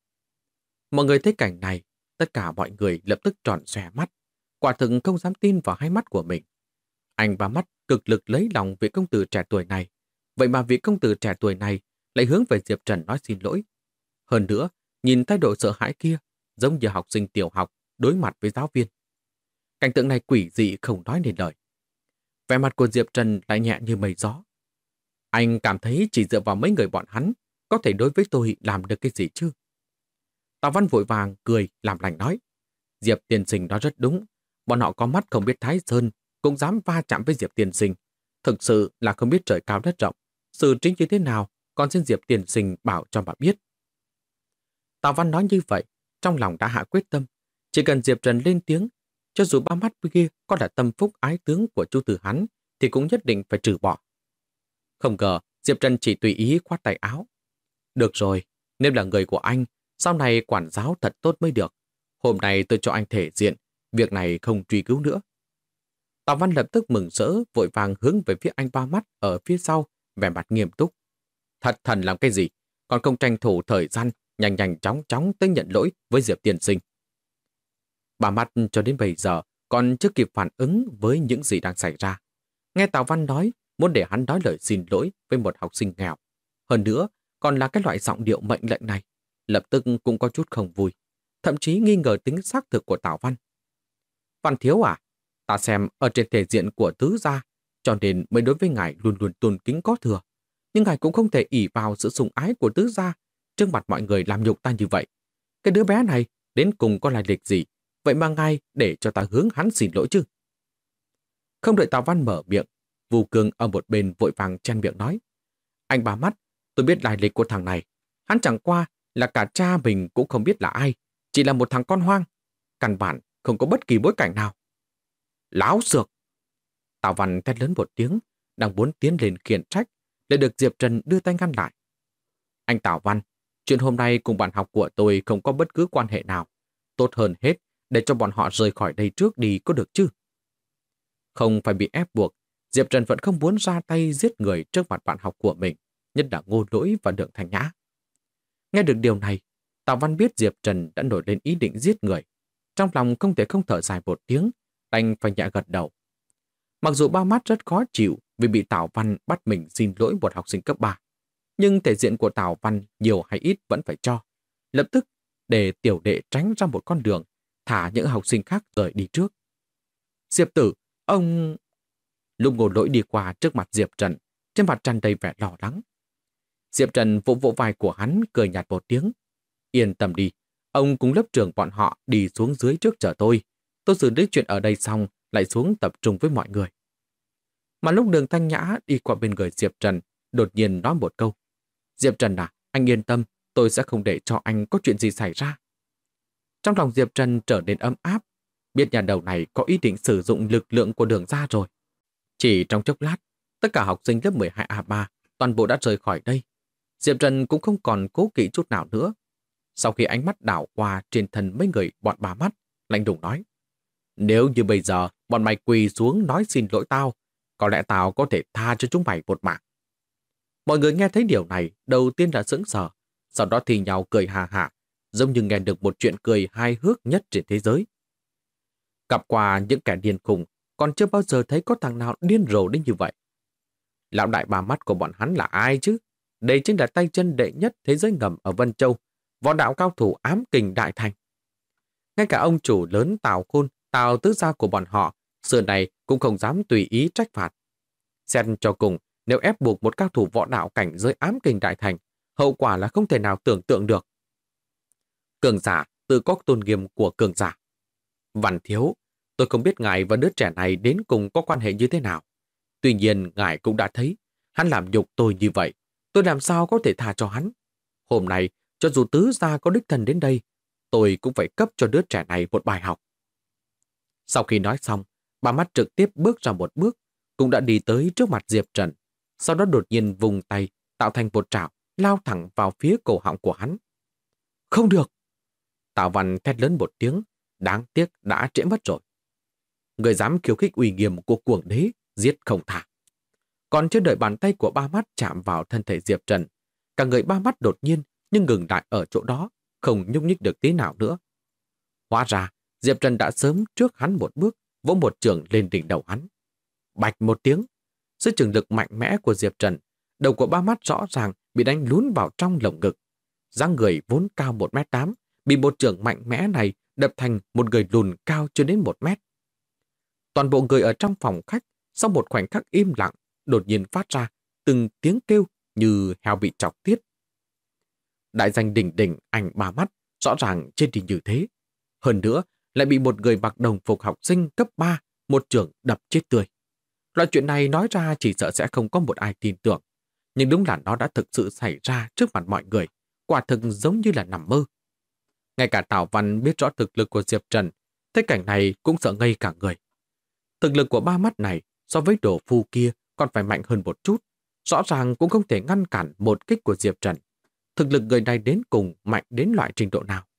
Mọi người thấy cảnh này, tất cả mọi người lập tức tròn xòe mắt, quả thực không dám tin vào hai mắt của mình. Anh Ba Mắt cực lực lấy lòng vị công tử trẻ tuổi này, vậy mà vị công tử trẻ tuổi này lại hướng về Diệp Trần nói xin lỗi. Hơn nữa, nhìn thái độ sợ hãi kia, giống như học sinh tiểu học đối mặt với giáo viên. Cảnh tượng này quỷ dị không nói nên lời. Vẻ mặt của Diệp Trần lại nhẹ như mây gió. Anh cảm thấy chỉ dựa vào mấy người bọn hắn có thể đối với tôi làm được cái gì chứ? Tào Văn vội vàng cười làm lành nói. Diệp tiên sinh nói rất đúng. Bọn họ có mắt không biết thái sơn, cũng dám va chạm với Diệp tiên sinh. Thực sự là không biết trời cao đất rộng. Sự chính như thế nào, còn xin Diệp tiên sinh bảo cho bà biết. Tào Văn nói như vậy, trong lòng đã hạ quyết tâm. Chỉ cần Diệp Trần lên tiếng, cho dù Ba Mắt kia có là tâm phúc ái tướng của chú Từ hắn, thì cũng nhất định phải trừ bỏ. Không ngờ, Diệp Trần chỉ tùy ý khoát tay áo. Được rồi, nếu là người của anh, sau này quản giáo thật tốt mới được. Hôm nay tôi cho anh thể diện, việc này không truy cứu nữa. Tào Văn lập tức mừng rỡ, vội vàng hướng về phía anh Ba Mắt ở phía sau, vẻ mặt nghiêm túc. Thật thần làm cái gì, còn không tranh thủ thời gian, nhanh nhanh chóng chóng tới nhận lỗi với Diệp tiên sinh. Ba Mắt cho đến bây giờ còn chưa kịp phản ứng với những gì đang xảy ra. Nghe Tào Văn nói, muốn để hắn nói lời xin lỗi với một học sinh nghèo. Hơn nữa, còn là cái loại giọng điệu mệnh lệnh này, lập tức cũng có chút không vui, thậm chí nghi ngờ tính xác thực của Tào Văn. Văn thiếu à, ta xem ở trên thể diện của tứ gia, cho nên mới đối với ngài luôn luôn tôn kính có thừa. Nhưng ngài cũng không thể ỷ vào sự sủng ái của tứ gia, trước mặt mọi người làm nhục ta như vậy. Cái đứa bé này đến cùng có lai lịch gì, vậy mà ngài để cho ta hướng hắn xin lỗi chứ? Không đợi Tào Văn mở miệng, Vu Cương ở một bên vội vàng chen miệng nói. Anh Ba Mắt, tôi biết lai lịch của thằng này. Hắn chẳng qua là cả cha mình cũng không biết là ai, chỉ là một thằng con hoang. Căn bản không có bất kỳ bối cảnh nào. Láo xược! Tào Văn thét lớn một tiếng, đang muốn tiến lên khiển trách, lại được Diệp Trần đưa tay ngăn lại. Anh Tào Văn, chuyện hôm nay cùng bạn học của tôi không có bất cứ quan hệ nào. Tốt hơn hết để cho bọn họ rời khỏi đây trước đi có được chứ? Không phải bị ép buộc, Diệp Trần vẫn không muốn ra tay giết người trước mặt bạn học của mình, nhất là Ngô Lỗi và Đường Thanh Nhã. Nghe được điều này, Tào Văn biết Diệp Trần đã nổi lên ý định giết người. Trong lòng không thể không thở dài một tiếng, đành phải nhẹ gật đầu. Mặc dù Ba Mắt rất khó chịu vì bị Tào Văn bắt mình xin lỗi một học sinh cấp 3, nhưng thể diện của Tào Văn nhiều hay ít vẫn phải cho. Lập tức để tiểu đệ tránh ra một con đường, thả những học sinh khác rời đi trước. Diệp tử, ông... Lúc Ngô Lỗi đi qua trước mặt Diệp Trần, trên mặt tràn đầy vẻ lo lắng. Diệp Trần vỗ vỗ vai của hắn, cười nhạt một tiếng. Yên tâm đi, ông cùng lớp trưởng bọn họ đi xuống dưới trước chờ tôi. Tôi xử lý chuyện ở đây xong, lại xuống tập trung với mọi người. Mà lúc Đường Thanh Nhã đi qua bên người Diệp Trần, đột nhiên nói một câu. Diệp Trần à, anh yên tâm, tôi sẽ không để cho anh có chuyện gì xảy ra. Trong lòng Diệp Trần trở nên ấm áp, biết nhà đầu này có ý định sử dụng lực lượng của Đường ra rồi. Chỉ trong chốc lát, tất cả học sinh lớp 12A3 toàn bộ đã rời khỏi đây. Diệp Trần cũng không còn cố kỵ chút nào nữa. Sau khi ánh mắt đảo qua trên thân mấy người bọn Ba Mắt, lạnh lùng nói. Nếu như bây giờ bọn mày quỳ xuống nói xin lỗi tao, có lẽ tao có thể tha cho chúng mày một mạng. Mọi người nghe thấy điều này đầu tiên là sững sờ, sau đó thì nhau cười hà hà, giống như nghe được một chuyện cười hài hước nhất trên thế giới. Gặp qua những kẻ điên khùng, còn chưa bao giờ thấy có thằng nào điên rồ đến như vậy. Lão đại Ba Mắt của bọn hắn là ai chứ? Đây chính là tay chân đệ nhất thế giới ngầm ở Vân Châu, võ đạo cao thủ ám kình đại thành. Ngay cả ông chủ lớn Tào Khôn, Tào tứ gia của bọn họ, xưa này cũng không dám tùy ý trách phạt. Xét cho cùng, nếu ép buộc một cao thủ võ đạo cảnh giới ám kình đại thành, hậu quả là không thể nào tưởng tượng được. Cường giả tự có tôn nghiêm của cường giả. Văn thiếu, tôi không biết ngài và đứa trẻ này đến cùng có quan hệ như thế nào. Tuy nhiên, ngài cũng đã thấy, hắn làm nhục tôi như vậy. Tôi làm sao có thể tha cho hắn? Hôm nay, cho dù tứ gia có đích thân đến đây, tôi cũng phải cấp cho đứa trẻ này một bài học. Sau khi nói xong, bà mắt trực tiếp bước ra một bước, cũng đã đi tới trước mặt Diệp Trần. Sau đó đột nhiên vùng tay, tạo thành một trảo, lao thẳng vào phía cổ họng của hắn. Không được! Tào Văn thét lớn một tiếng, đáng tiếc đã trễ mất rồi. Người dám khiêu khích uy nghiêm của cuồng đế, giết không tha. Còn chưa đợi bàn tay của ba mắt chạm vào thân thể Diệp Trần, cả người ba mắt đột nhiên nhưng ngừng lại ở chỗ đó, không nhúc nhích được tí nào nữa. Hóa ra, Diệp Trần đã sớm trước hắn một bước, vỗ một chưởng lên đỉnh đầu hắn. Bạch một tiếng, dưới trường lực mạnh mẽ của Diệp Trần, đầu của ba mắt rõ ràng bị đánh lún vào trong lồng ngực. Dáng người vốn cao 1m8, bị một chưởng mạnh mẽ này đập thành một người lùn cao chưa đến 1 mét. Toàn bộ người ở trong phòng khách, sau một khoảnh khắc im lặng, đột nhiên phát ra từng tiếng kêu như heo bị chọc tiết. Đại danh đỉnh đỉnh ảnh ba mắt, rõ ràng trên đi như thế. Hơn nữa, lại bị một người mặc đồng phục học sinh cấp 3, một chưởng đập chết tươi. Loại chuyện này nói ra chỉ sợ sẽ không có một ai tin tưởng. Nhưng đúng là nó đã thực sự xảy ra trước mặt mọi người, quả thực giống như là nằm mơ. Ngay cả Tào Văn biết rõ thực lực của Diệp Trần, thấy cảnh này cũng sợ ngây cả người. Thực lực của ba mắt này so với đồ phu kia còn phải mạnh hơn một chút, rõ ràng cũng không thể ngăn cản một kích của Diệp Trần. Thực lực người này đến cùng mạnh đến loại trình độ nào?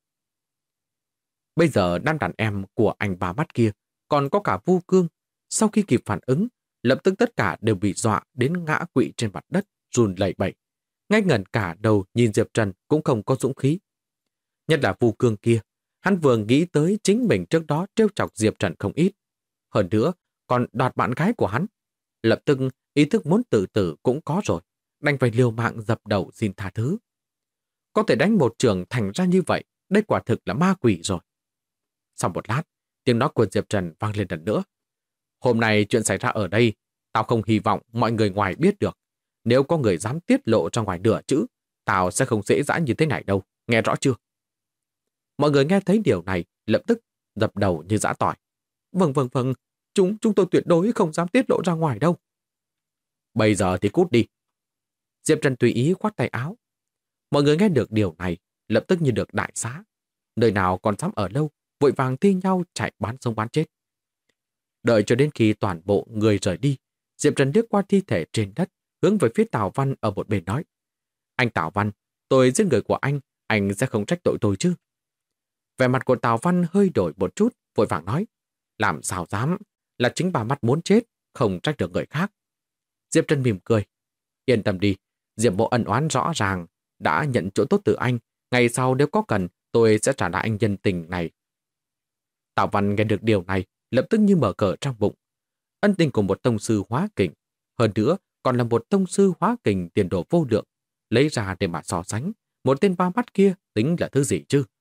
Bây giờ đám đàn em của anh ba mắt kia, còn có cả Vu Cương, sau khi kịp phản ứng, lập tức tất cả đều bị dọa đến ngã quỵ trên mặt đất, run lẩy bẩy. Ngay ngẩn cả đầu nhìn Diệp Trần cũng không có dũng khí. Nhất là Vu Cương kia, hắn vừa nghĩ tới chính mình trước đó trêu chọc Diệp Trần không ít. Hơn nữa, còn đoạt bạn gái của hắn. Lập tức ý thức muốn tự tử cũng có rồi, đành phải liều mạng dập đầu xin tha thứ. Có thể đánh một trường thành ra như vậy, đây quả thực là ma quỷ rồi. Sau một lát, tiếng nói của Diệp Trần vang lên lần nữa. Hôm nay chuyện xảy ra ở đây, tao không hy vọng mọi người ngoài biết được. Nếu có người dám tiết lộ ra ngoài nửa chữ, tao sẽ không dễ dãi như thế này đâu, nghe rõ chưa? Mọi người nghe thấy điều này, lập tức dập đầu như giã tỏi. Vâng, chúng tôi tuyệt đối không dám tiết lộ ra ngoài đâu. Bây giờ thì cút đi. Diệp Trần tùy ý khoát tay áo. Mọi người nghe được điều này, lập tức như được đại xá. Nơi nào còn dám ở lâu, vội vàng thi nhau chạy bán sống bán chết. Đợi cho đến khi toàn bộ người rời đi, Diệp Trần liếc qua thi thể trên đất, hướng về phía Tào Văn ở một bên nói. Anh Tào Văn, tôi giết người của anh sẽ không trách tội tôi chứ? Vẻ mặt của Tào Văn hơi đổi một chút, vội vàng nói. Làm sao dám, là chính bà mắt muốn chết, không trách được người khác. Diệp Trần mỉm cười. Yên tâm đi, Diệp Bộ ân oán rõ ràng, đã nhận chỗ tốt từ anh, ngày sau nếu có cần, tôi sẽ trả lại anh nhân tình này. Tào Văn nghe được điều này, lập tức như mở cờ trong bụng. Ân tình của một tông sư hóa kình, hơn nữa còn là một tông sư hóa kình tiền đồ vô lượng, lấy ra để mà so sánh, một tên ba mắt kia tính là thứ gì chứ?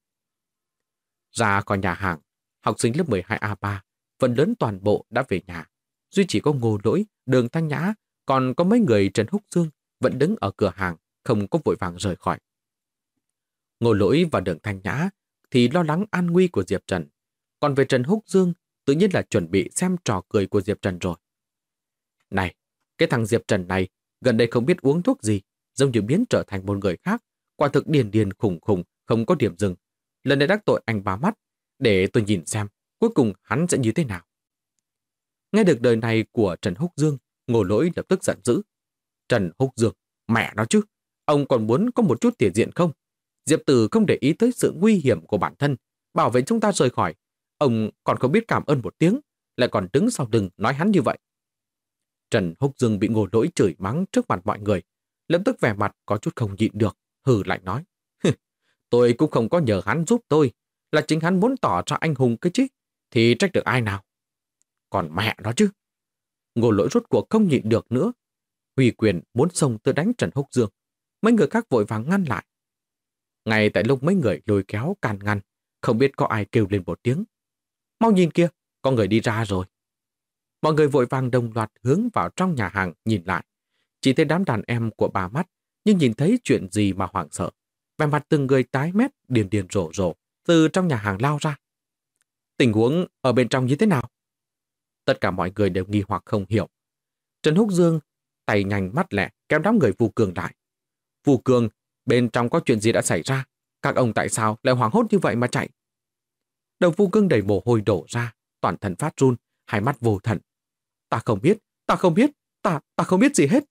Ra khỏi nhà hàng, học sinh lớp 12A3, phần lớn toàn bộ đã về nhà. Duy chỉ có Ngô Lỗi, Đường Thanh Nhã, còn có mấy người Trần Húc Dương vẫn đứng ở cửa hàng, không có vội vàng rời khỏi. Ngô Lỗi và Đường Thanh Nhã thì lo lắng an nguy của Diệp Trần. Còn về Trần Húc Dương, tự nhiên là chuẩn bị xem trò cười của Diệp Trần rồi. Này, cái thằng Diệp Trần này, gần đây không biết uống thuốc gì, giống như biến trở thành một người khác, quả thực điên khủng, không có điểm dừng. Lần này đắc tội anh ba mắt, để tôi nhìn xem, cuối cùng hắn sẽ như thế nào. Nghe được lời này của Trần Húc Dương, Ngô Lỗi lập tức giận dữ. Trần Húc Dương, mẹ nó chứ, ông còn muốn có một chút thể diện không? Diệp Tử không để ý tới sự nguy hiểm của bản thân, bảo vệ chúng ta rời khỏi. Ông còn không biết cảm ơn một tiếng, lại còn đứng sau lưng nói hắn như vậy. Trần Húc Dương bị Ngô Lỗi chửi mắng trước mặt mọi người, lập tức vẻ mặt có chút không nhịn được, hừ lạnh nói. Tôi cũng không có nhờ hắn giúp tôi, là chính hắn muốn tỏ ra anh hùng cái chứ, thì trách được ai nào? Còn mẹ nó chứ. Ngô Lỗi rốt cuộc không nhịn được nữa. Huy Quyền muốn xông tới đánh Trần Húc Dương. Mấy người khác vội vàng ngăn lại. Ngay tại lúc mấy người lôi kéo can ngăn, không biết có ai kêu lên một tiếng. Mau nhìn kia, có người đi ra rồi. Mọi người vội vàng đồng loạt hướng vào trong nhà hàng nhìn lại. Chỉ thấy đám đàn em của bà Mắt, nhưng nhìn thấy chuyện gì mà hoảng sợ. Vẻ mặt từng người tái mét, điên điên rồ rồ, từ trong nhà hàng lao ra. Tình huống ở bên trong như thế nào? Tất cả mọi người đều nghi hoặc không hiểu. Trần Húc Dương tay nhanh mắt lẹ kéo đám người Vu Cường lại. Vu Cường, bên trong có chuyện gì đã xảy ra? Các ông tại sao lại hoảng hốt như vậy mà chạy? Đầu Vu Cường đầy mồ hôi đổ ra, toàn thân phát run, hai mắt vô thần. Ta không biết, ta không biết, ta không biết gì hết.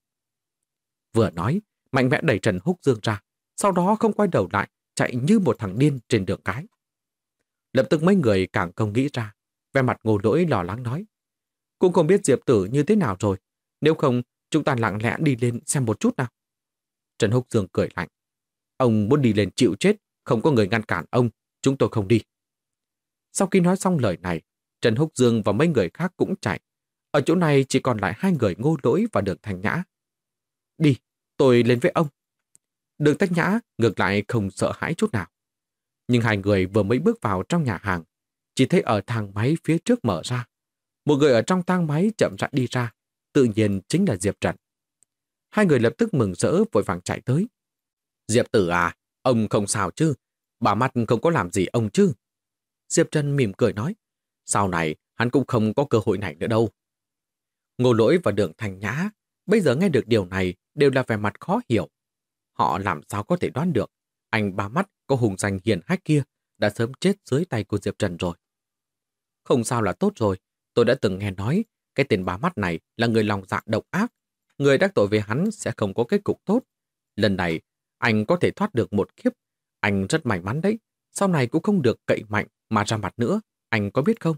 Vừa nói, mạnh mẽ đẩy Trần Húc Dương ra, sau đó không quay đầu lại, chạy như một thằng điên trên đường cái. Lập tức mấy người càng không nghĩ ra, vẻ mặt Ngô Lỗi lo lắng nói. Cũng không biết Diệp Tử như thế nào rồi, nếu không chúng ta lặng lẽ đi lên xem một chút nào. Trần Húc Dương cười lạnh. Ông muốn đi lên chịu chết, không có người ngăn cản ông, chúng tôi không đi. Sau khi nói xong lời này, Trần Húc Dương và mấy người khác cũng chạy. Ở chỗ này chỉ còn lại hai người Ngô Lỗi và Đường Thanh Nhã. Đi, tôi lên với ông. Đường Thanh Nhã ngược lại không sợ hãi chút nào. Nhưng hai người vừa mới bước vào trong nhà hàng, chỉ thấy ở thang máy phía trước mở ra. Một người ở trong thang máy chậm rãi đi ra, tự nhiên chính là Diệp Trần. Hai người lập tức mừng rỡ vội vàng chạy tới. Diệp Tử à, ông không sao chứ? Bà Mắt không có làm gì ông chứ? Diệp Trần mỉm cười nói. Sau này hắn cũng không có cơ hội này nữa đâu. Ngô Lỗi và Đường Thanh Nhã bây giờ nghe được điều này đều là vẻ mặt khó hiểu. Họ làm sao có thể đoán được anh Ba Mắt có hùng danh hiển hách kia đã sớm chết dưới tay của Diệp Trần rồi. Không sao là tốt rồi. Tôi đã từng nghe nói cái tên Ba Mắt này là người lòng dạ độc ác. Người đắc tội với hắn sẽ không có kết cục tốt. Lần này anh có thể thoát được một kiếp. Anh rất may mắn đấy. Sau này cũng không được cậy mạnh mà ra mặt nữa. Anh có biết không?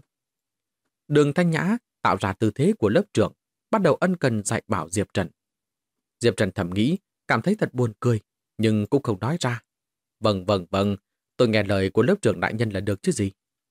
Đường Thanh Nhã tạo ra tư thế của lớp trưởng, bắt đầu ân cần dạy bảo Diệp Trần. Diệp Trần thầm nghĩ, cảm thấy thật buồn cười, nhưng cũng không nói ra. Vâng, tôi nghe lời của lớp trưởng đại nhân là được chứ gì.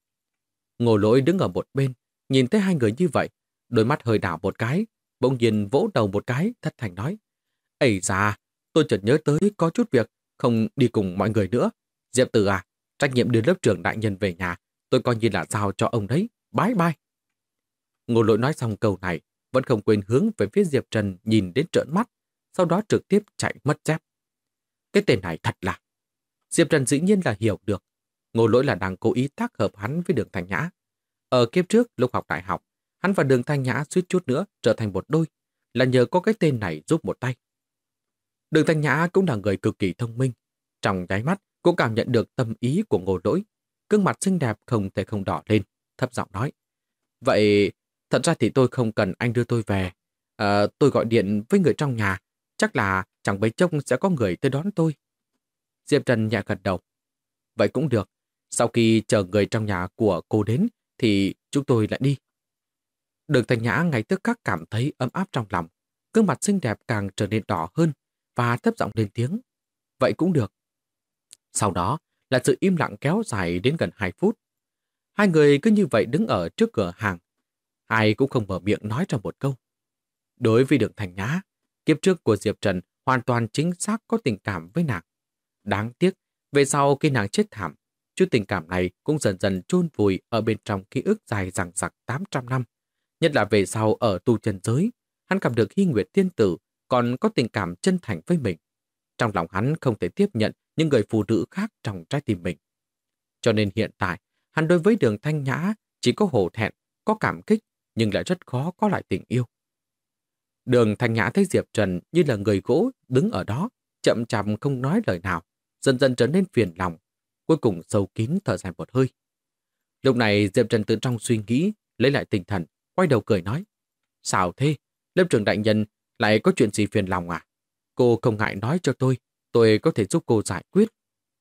Ngô Lỗi đứng ở một bên, nhìn thấy hai người như vậy, đôi mắt hơi đảo một cái, bỗng nhiên vỗ đầu một cái, thất thành nói. Ây da, tôi chợt nhớ tới có chút việc, không đi cùng mọi người nữa. Diệp Tử à, trách nhiệm đưa lớp trưởng đại nhân về nhà, tôi coi như là giao cho ông đấy, bye bye. Ngô Lỗi nói xong câu này, vẫn không quên hướng về phía Diệp Trần nhìn đến trợn mắt, sau đó trực tiếp chạy mất dép. Cái tên này thật là... Diệp Trần dĩ nhiên là hiểu được. Ngô Lỗi là đang cố ý tác hợp hắn với Đường Thanh Nhã. Ở kiếp trước, lúc học đại học, hắn và Đường Thanh Nhã suýt chút nữa trở thành một đôi, là nhờ có cái tên này giúp một tay. Đường Thanh Nhã cũng là người cực kỳ thông minh. Trong nháy mắt, cũng cảm nhận được tâm ý của Ngô Lỗi. Gương mặt xinh đẹp không thể không đỏ lên, thấp giọng nói. Vậy, thật ra thì tôi không cần anh đưa tôi về. Tôi gọi điện với người trong nhà, chắc là chẳng mấy chốc sẽ có người tới đón tôi. Diệp Trần nhẹ gật đầu. Vậy cũng được. Sau khi chờ người trong nhà của cô đến, thì chúng tôi lại đi. Đường Thanh Nhã ngay tức khắc cảm thấy ấm áp trong lòng. Gương mặt xinh đẹp càng trở nên đỏ hơn và thấp giọng lên tiếng. Vậy cũng được. Sau đó là sự im lặng kéo dài đến gần 2 phút. Hai người cứ như vậy đứng ở trước cửa hàng. Ai cũng không mở miệng nói ra một câu. Đối với Đường Thanh Nhã, kiếp trước của Diệp Trần hoàn toàn chính xác có tình cảm với nàng. Đáng tiếc, về sau khi nàng chết thảm, chút tình cảm này cũng dần dần chôn vùi ở bên trong ký ức dài dằng dặc 800 năm. Nhất là về sau ở tu chân giới, hắn gặp được Hy Nguyệt Tiên Tử còn có tình cảm chân thành với mình. Trong lòng hắn không thể tiếp nhận những người phụ nữ khác trong trái tim mình. Cho nên hiện tại, hắn đối với Đường Thanh Nhã chỉ có hổ thẹn, có cảm kích, nhưng lại rất khó có lại tình yêu. Đường Thanh Nhã thấy Diệp Trần như là người gỗ đứng ở đó, chậm chạp không nói lời nào, dần dần trở nên phiền lòng, cuối cùng sâu kín thở dài một hơi. Lúc này Diệp Trần từ trong suy nghĩ, lấy lại tinh thần, quay đầu cười nói. Sao thế? Lớp trưởng đại nhân lại có chuyện gì phiền lòng à? Cô không ngại nói cho tôi có thể giúp cô giải quyết.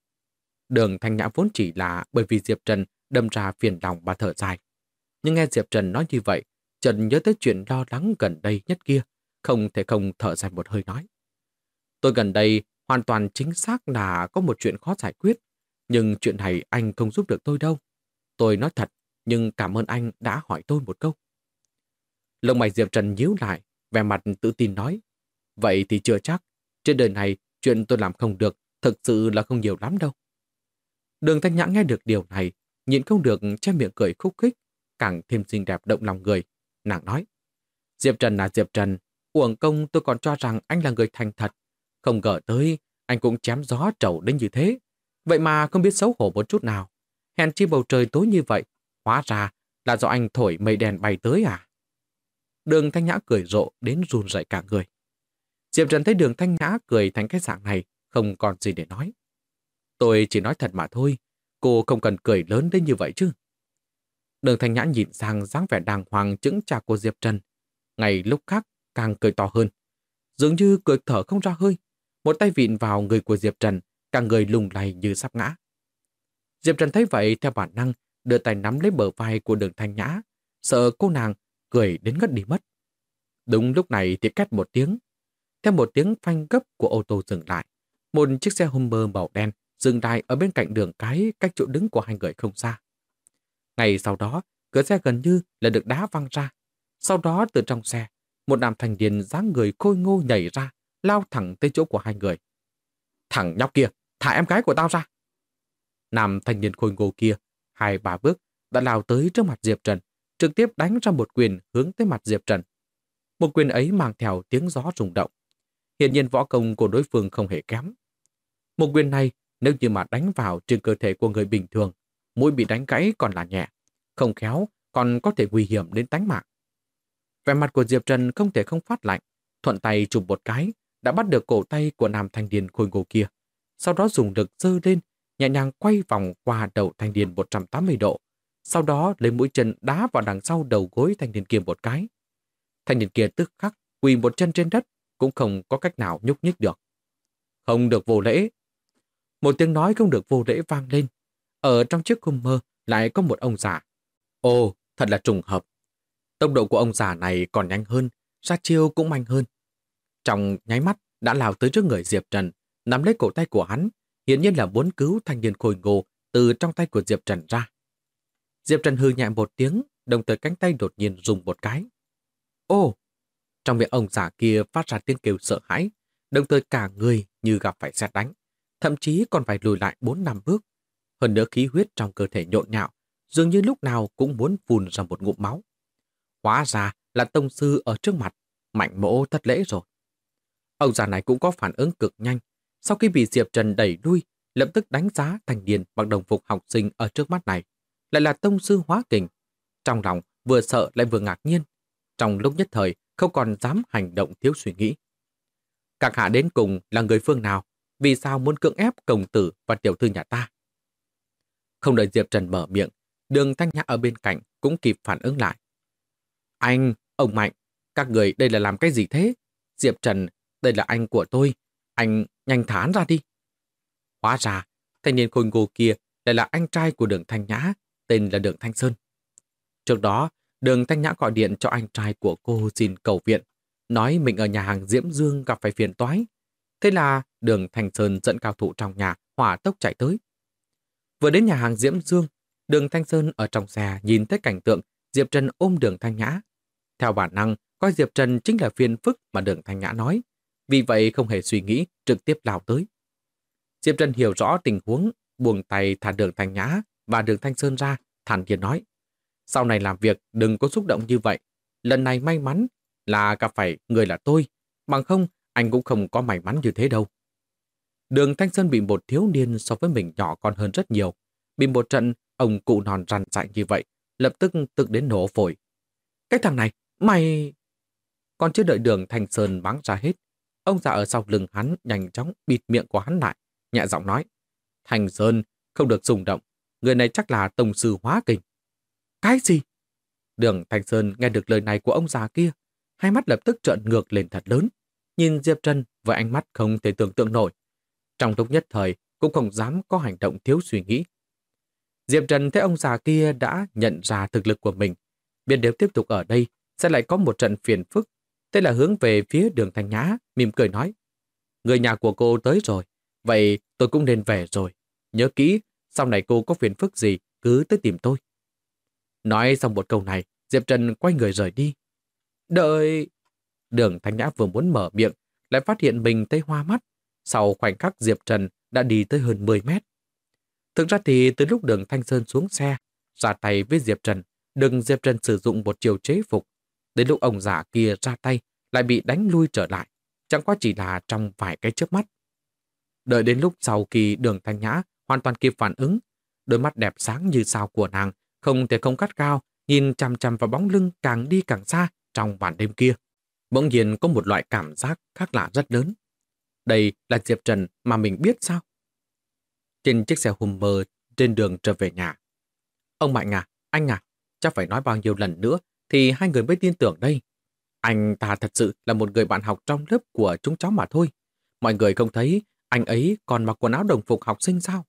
Đường Thanh Nhã vốn chỉ là bởi vì Diệp Trần đâm ra phiền lòng và thở dài. Nhưng nghe Diệp Trần nói như vậy, Trần nhớ tới chuyện lo lắng gần đây nhất kia, không thể không thở dài một hơi nói. Tôi gần đây hoàn toàn chính xác là có một chuyện khó giải quyết, nhưng chuyện này anh không giúp được tôi đâu. Tôi nói thật, nhưng cảm ơn anh đã hỏi tôi một câu. Lông mày Diệp Trần nhíu lại, vẻ mặt tự tin nói. Vậy thì chưa chắc, trên đời này chuyện tôi làm không được thực sự là không nhiều lắm đâu. Đường Thanh Nhã nghe được điều này, nhịn không được che miệng cười khúc khích, càng thêm xinh đẹp động lòng người. Nàng nói, Diệp Trần là Diệp Trần, uổng công tôi còn cho rằng anh là người thành thật. Không ngờ tới, anh cũng chém gió trầu đến như thế. Vậy mà không biết xấu hổ một chút nào. Hèn chi bầu trời tối như vậy, hóa ra là do anh thổi mây đèn bay tới à? Đường Thanh Nhã cười rộ đến run rẩy cả người. Diệp Trần thấy Đường Thanh Nhã cười thành cái dạng này, không còn gì để nói. Tôi chỉ nói thật mà thôi, cô không cần cười lớn đến như vậy chứ. Đường Thanh Nhã nhìn sang dáng vẻ đàng hoàng chững chạc của Diệp Trần. Ngày lúc khác càng cười to hơn. Dường như cười thở không ra hơi. Một tay vịn vào người của Diệp Trần, cả người lung lay như sắp ngã. Diệp Trần thấy vậy theo bản năng, đưa tay nắm lấy bờ vai của Đường Thanh Nhã, sợ cô nàng cười đến ngất đi mất. Đúng lúc này thì két một tiếng. Theo một tiếng phanh gấp của ô tô dừng lại, một chiếc xe Hummer màu đen dừng lại ở bên cạnh đường cái cách chỗ đứng của hai người không xa. Ngay sau đó, cửa xe gần như là được đá văng ra. Sau đó từ trong xe, một nam thanh niên dáng người khôi ngô nhảy ra, lao thẳng tới chỗ của hai người. Thằng nhóc kia, thả em gái của tao ra. Nam thanh niên khôi ngô kia, 2-3 bước, đã lao tới trước mặt Diệp Trần, trực tiếp đánh ra một quyền hướng tới mặt Diệp Trần. Một quyền ấy mang theo tiếng gió rung động. Hiển nhiên võ công của đối phương không hề kém. Một quyền này, nếu như mà đánh vào trên cơ thể của người bình thường, mũi bị đánh gãy còn là nhẹ, không khéo còn có thể nguy hiểm đến tánh mạng. Vẻ mặt của Diệp Trần không thể không phát lạnh, thuận tay chụp một cái, đã bắt được cổ tay của nam thanh niên khôi ngô kia. Sau đó dùng lực giơ lên, nhẹ nhàng quay vòng qua đầu thanh niên 180 độ. Sau đó lấy mũi chân đá vào đằng sau đầu gối thanh niên kia một cái. Thanh niên kia tức khắc quỳ một chân trên đất, cũng không có cách nào nhúc nhích được. Không được vô lễ. Một tiếng nói không được vô lễ vang lên. Ở trong chiếc Hummer lại có một ông già. Ồ, thật là trùng hợp. Tốc độ của ông già này còn nhanh hơn, ra chiêu cũng mạnh hơn. Trong nháy mắt đã lao tới trước người Diệp Trần, nắm lấy cổ tay của hắn, hiển nhiên là muốn cứu thanh niên khôi ngô từ trong tay của Diệp Trần ra. Diệp Trần hừ nhẹ một tiếng, đồng thời cánh tay đột nhiên rung một cái. Ô! Trong miệng ông già kia phát ra tiếng kêu sợ hãi, đồng thời cả người như gặp phải sét đánh, thậm chí còn phải lùi lại 4-5 bước. Hơn nữa khí huyết trong cơ thể nhộn nhạo, dường như lúc nào cũng muốn phun ra một ngụm máu. Hóa ra là tông sư ở trước mặt, Mạnh Mỗ thất lễ rồi. Ông già này cũng có phản ứng cực nhanh, sau khi bị Diệp Trần đẩy đuôi, lập tức đánh giá thanh niên mặc đồng phục học sinh ở trước mắt này, lại là tông sư hóa kình. Trong lòng vừa sợ lại vừa ngạc nhiên, trong lúc nhất thời không còn dám hành động thiếu suy nghĩ. Các hạ đến cùng là người phương nào, vì sao muốn cưỡng ép công tử và tiểu thư nhà ta? Không đợi Diệp Trần mở miệng, Đường Thanh Nhã ở bên cạnh cũng kịp phản ứng lại. Anh, ông Mạnh, các người đây là làm cái gì thế? Diệp Trần, đây là anh của tôi, anh nhanh thả hắn ra đi. Hóa ra, thanh niên khôi ngô kia lại là anh trai của Đường Thanh Nhã, tên là Đường Thanh Sơn. Trước đó, Đường Thanh Nhã gọi điện cho anh trai của cô xin cầu viện, nói mình ở nhà hàng Diễm Dương gặp phải phiền toái. Thế là Đường Thanh Sơn dẫn cao thủ trong nhà hỏa tốc chạy tới. Vừa đến nhà hàng Diễm Dương, Đường Thanh Sơn ở trong xe nhìn thấy cảnh tượng Diệp Trần ôm Đường Thanh Nhã. Theo bản năng, coi Diệp Trần chính là phiền phức mà Đường Thanh Nhã nói, vì vậy không hề suy nghĩ, trực tiếp lao tới. Diệp Trần hiểu rõ tình huống, buông tay thả Đường Thanh Nhã và Đường Thanh Sơn ra, thản nhiên nói. Sau này làm việc đừng có xúc động như vậy. Lần này may mắn là gặp phải người là tôi, bằng không anh cũng không có may mắn như thế đâu. Đường Thanh Sơn bị một thiếu niên so với mình nhỏ còn hơn rất nhiều. Bị một trận ông cụ non rằn dại như vậy, lập tức tức đến nổ phổi. Cái thằng này, mày... Còn chưa đợi Đường Thanh Sơn mắng ra hết, ông già ở sau lưng hắn nhanh chóng bịt miệng của hắn lại, nhẹ giọng nói. Thanh Sơn, không được xung động, người này chắc là tông sư hóa kình. Cái gì? Đường Thanh Sơn nghe được lời này của ông già kia, hai mắt lập tức trợn ngược lên thật lớn, nhìn Diệp Trần với ánh mắt không thể tưởng tượng nổi. Trong lúc nhất thời cũng không dám có hành động thiếu suy nghĩ. Diệp Trần thấy ông già kia đã nhận ra thực lực của mình, biết nếu tiếp tục ở đây sẽ lại có một trận phiền phức. Thế là hướng về phía Đường Thanh Nhã, mỉm cười nói. Người nhà của cô tới rồi, vậy tôi cũng nên về rồi. Nhớ kỹ, sau này cô có phiền phức gì cứ tới tìm tôi. Nói xong một câu này, Diệp Trần quay người rời đi. Đợi... Đường Thanh Nhã vừa muốn mở miệng, lại phát hiện mình thấy hoa mắt. Sau khoảnh khắc Diệp Trần đã đi tới hơn 10 mét. Thực ra thì từ lúc Đường Thanh Sơn xuống xe, ra tay với Diệp Trần, Diệp Trần sử dụng một chiều chế phục. Đến lúc ông già kia ra tay, lại bị đánh lui trở lại, chẳng qua chỉ là trong vài cái chớp mắt. Đợi đến lúc sau khi Đường Thanh Nhã hoàn toàn kịp phản ứng, đôi mắt đẹp sáng như sao của nàng, không thể không cắt cao, nhìn chằm chằm vào bóng lưng càng đi càng xa trong màn đêm kia. Bỗng nhiên có một loại cảm giác khác lạ rất lớn. Đây là Diệp Trần mà mình biết sao? Trên chiếc xe Hummer trên đường trở về nhà. Ông Mạnh à, anh à, chắc phải nói bao nhiêu lần nữa thì hai người mới tin tưởng đây. Anh ta thật sự là một người bạn học trong lớp của chúng cháu mà thôi. Mọi người không thấy anh ấy còn mặc quần áo đồng phục học sinh sao?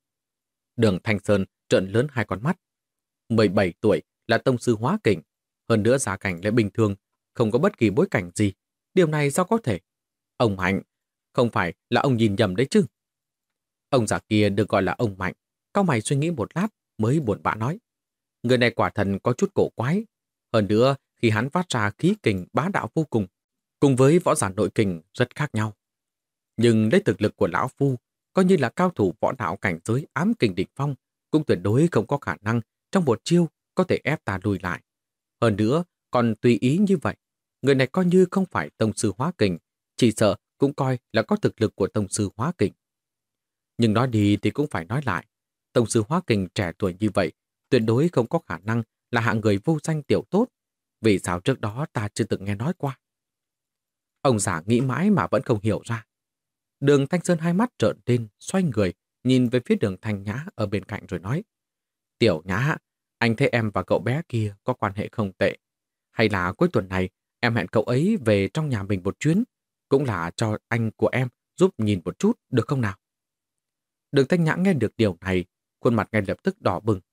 Đường Thanh Sơn trợn lớn hai con mắt. 17 tuổi là tông sư hóa kình, hơn nữa gia cảnh lại bình thường, không có bất kỳ bối cảnh gì. Điều này sao có thể? Ông Mạnh, không phải là ông nhìn nhầm đấy chứ? Ông già kia được gọi là ông Mạnh, cau mày suy nghĩ một lát mới buồn bã nói. Người này quả thần có chút cổ quái. Hơn nữa, khi hắn phát ra khí kình bá đạo vô cùng với võ giả nội kình rất khác nhau. Nhưng lấy thực lực của lão phu, coi như là cao thủ võ đạo cảnh giới ám kình đỉnh phong, cũng tuyệt đối không có khả năng trong một chiêu có thể ép ta lùi lại. Hơn nữa, còn tùy ý như vậy, người này coi như không phải tông sư hóa kình, chỉ sợ cũng coi là có thực lực của tông sư hóa kình. Nhưng nói đi thì cũng phải nói lại, tông sư hóa kình trẻ tuổi như vậy, tuyệt đối không có khả năng là hạng người vô danh tiểu tốt. Vì sao trước đó ta chưa từng nghe nói qua? Ông già nghĩ mãi mà vẫn không hiểu ra. Đường Thanh Sơn hai mắt trợn lên, xoay người, nhìn về phía Đường Thanh Nhã ở bên cạnh rồi nói. Tiểu Nhã, anh thấy em và cậu bé kia có quan hệ không tệ. Hay là cuối tuần này em hẹn cậu ấy về trong nhà mình một chuyến, cũng là cho anh của em giúp nhìn một chút, được không nào? Đường Thanh Nhã nghe được điều này, khuôn mặt ngay lập tức đỏ bừng.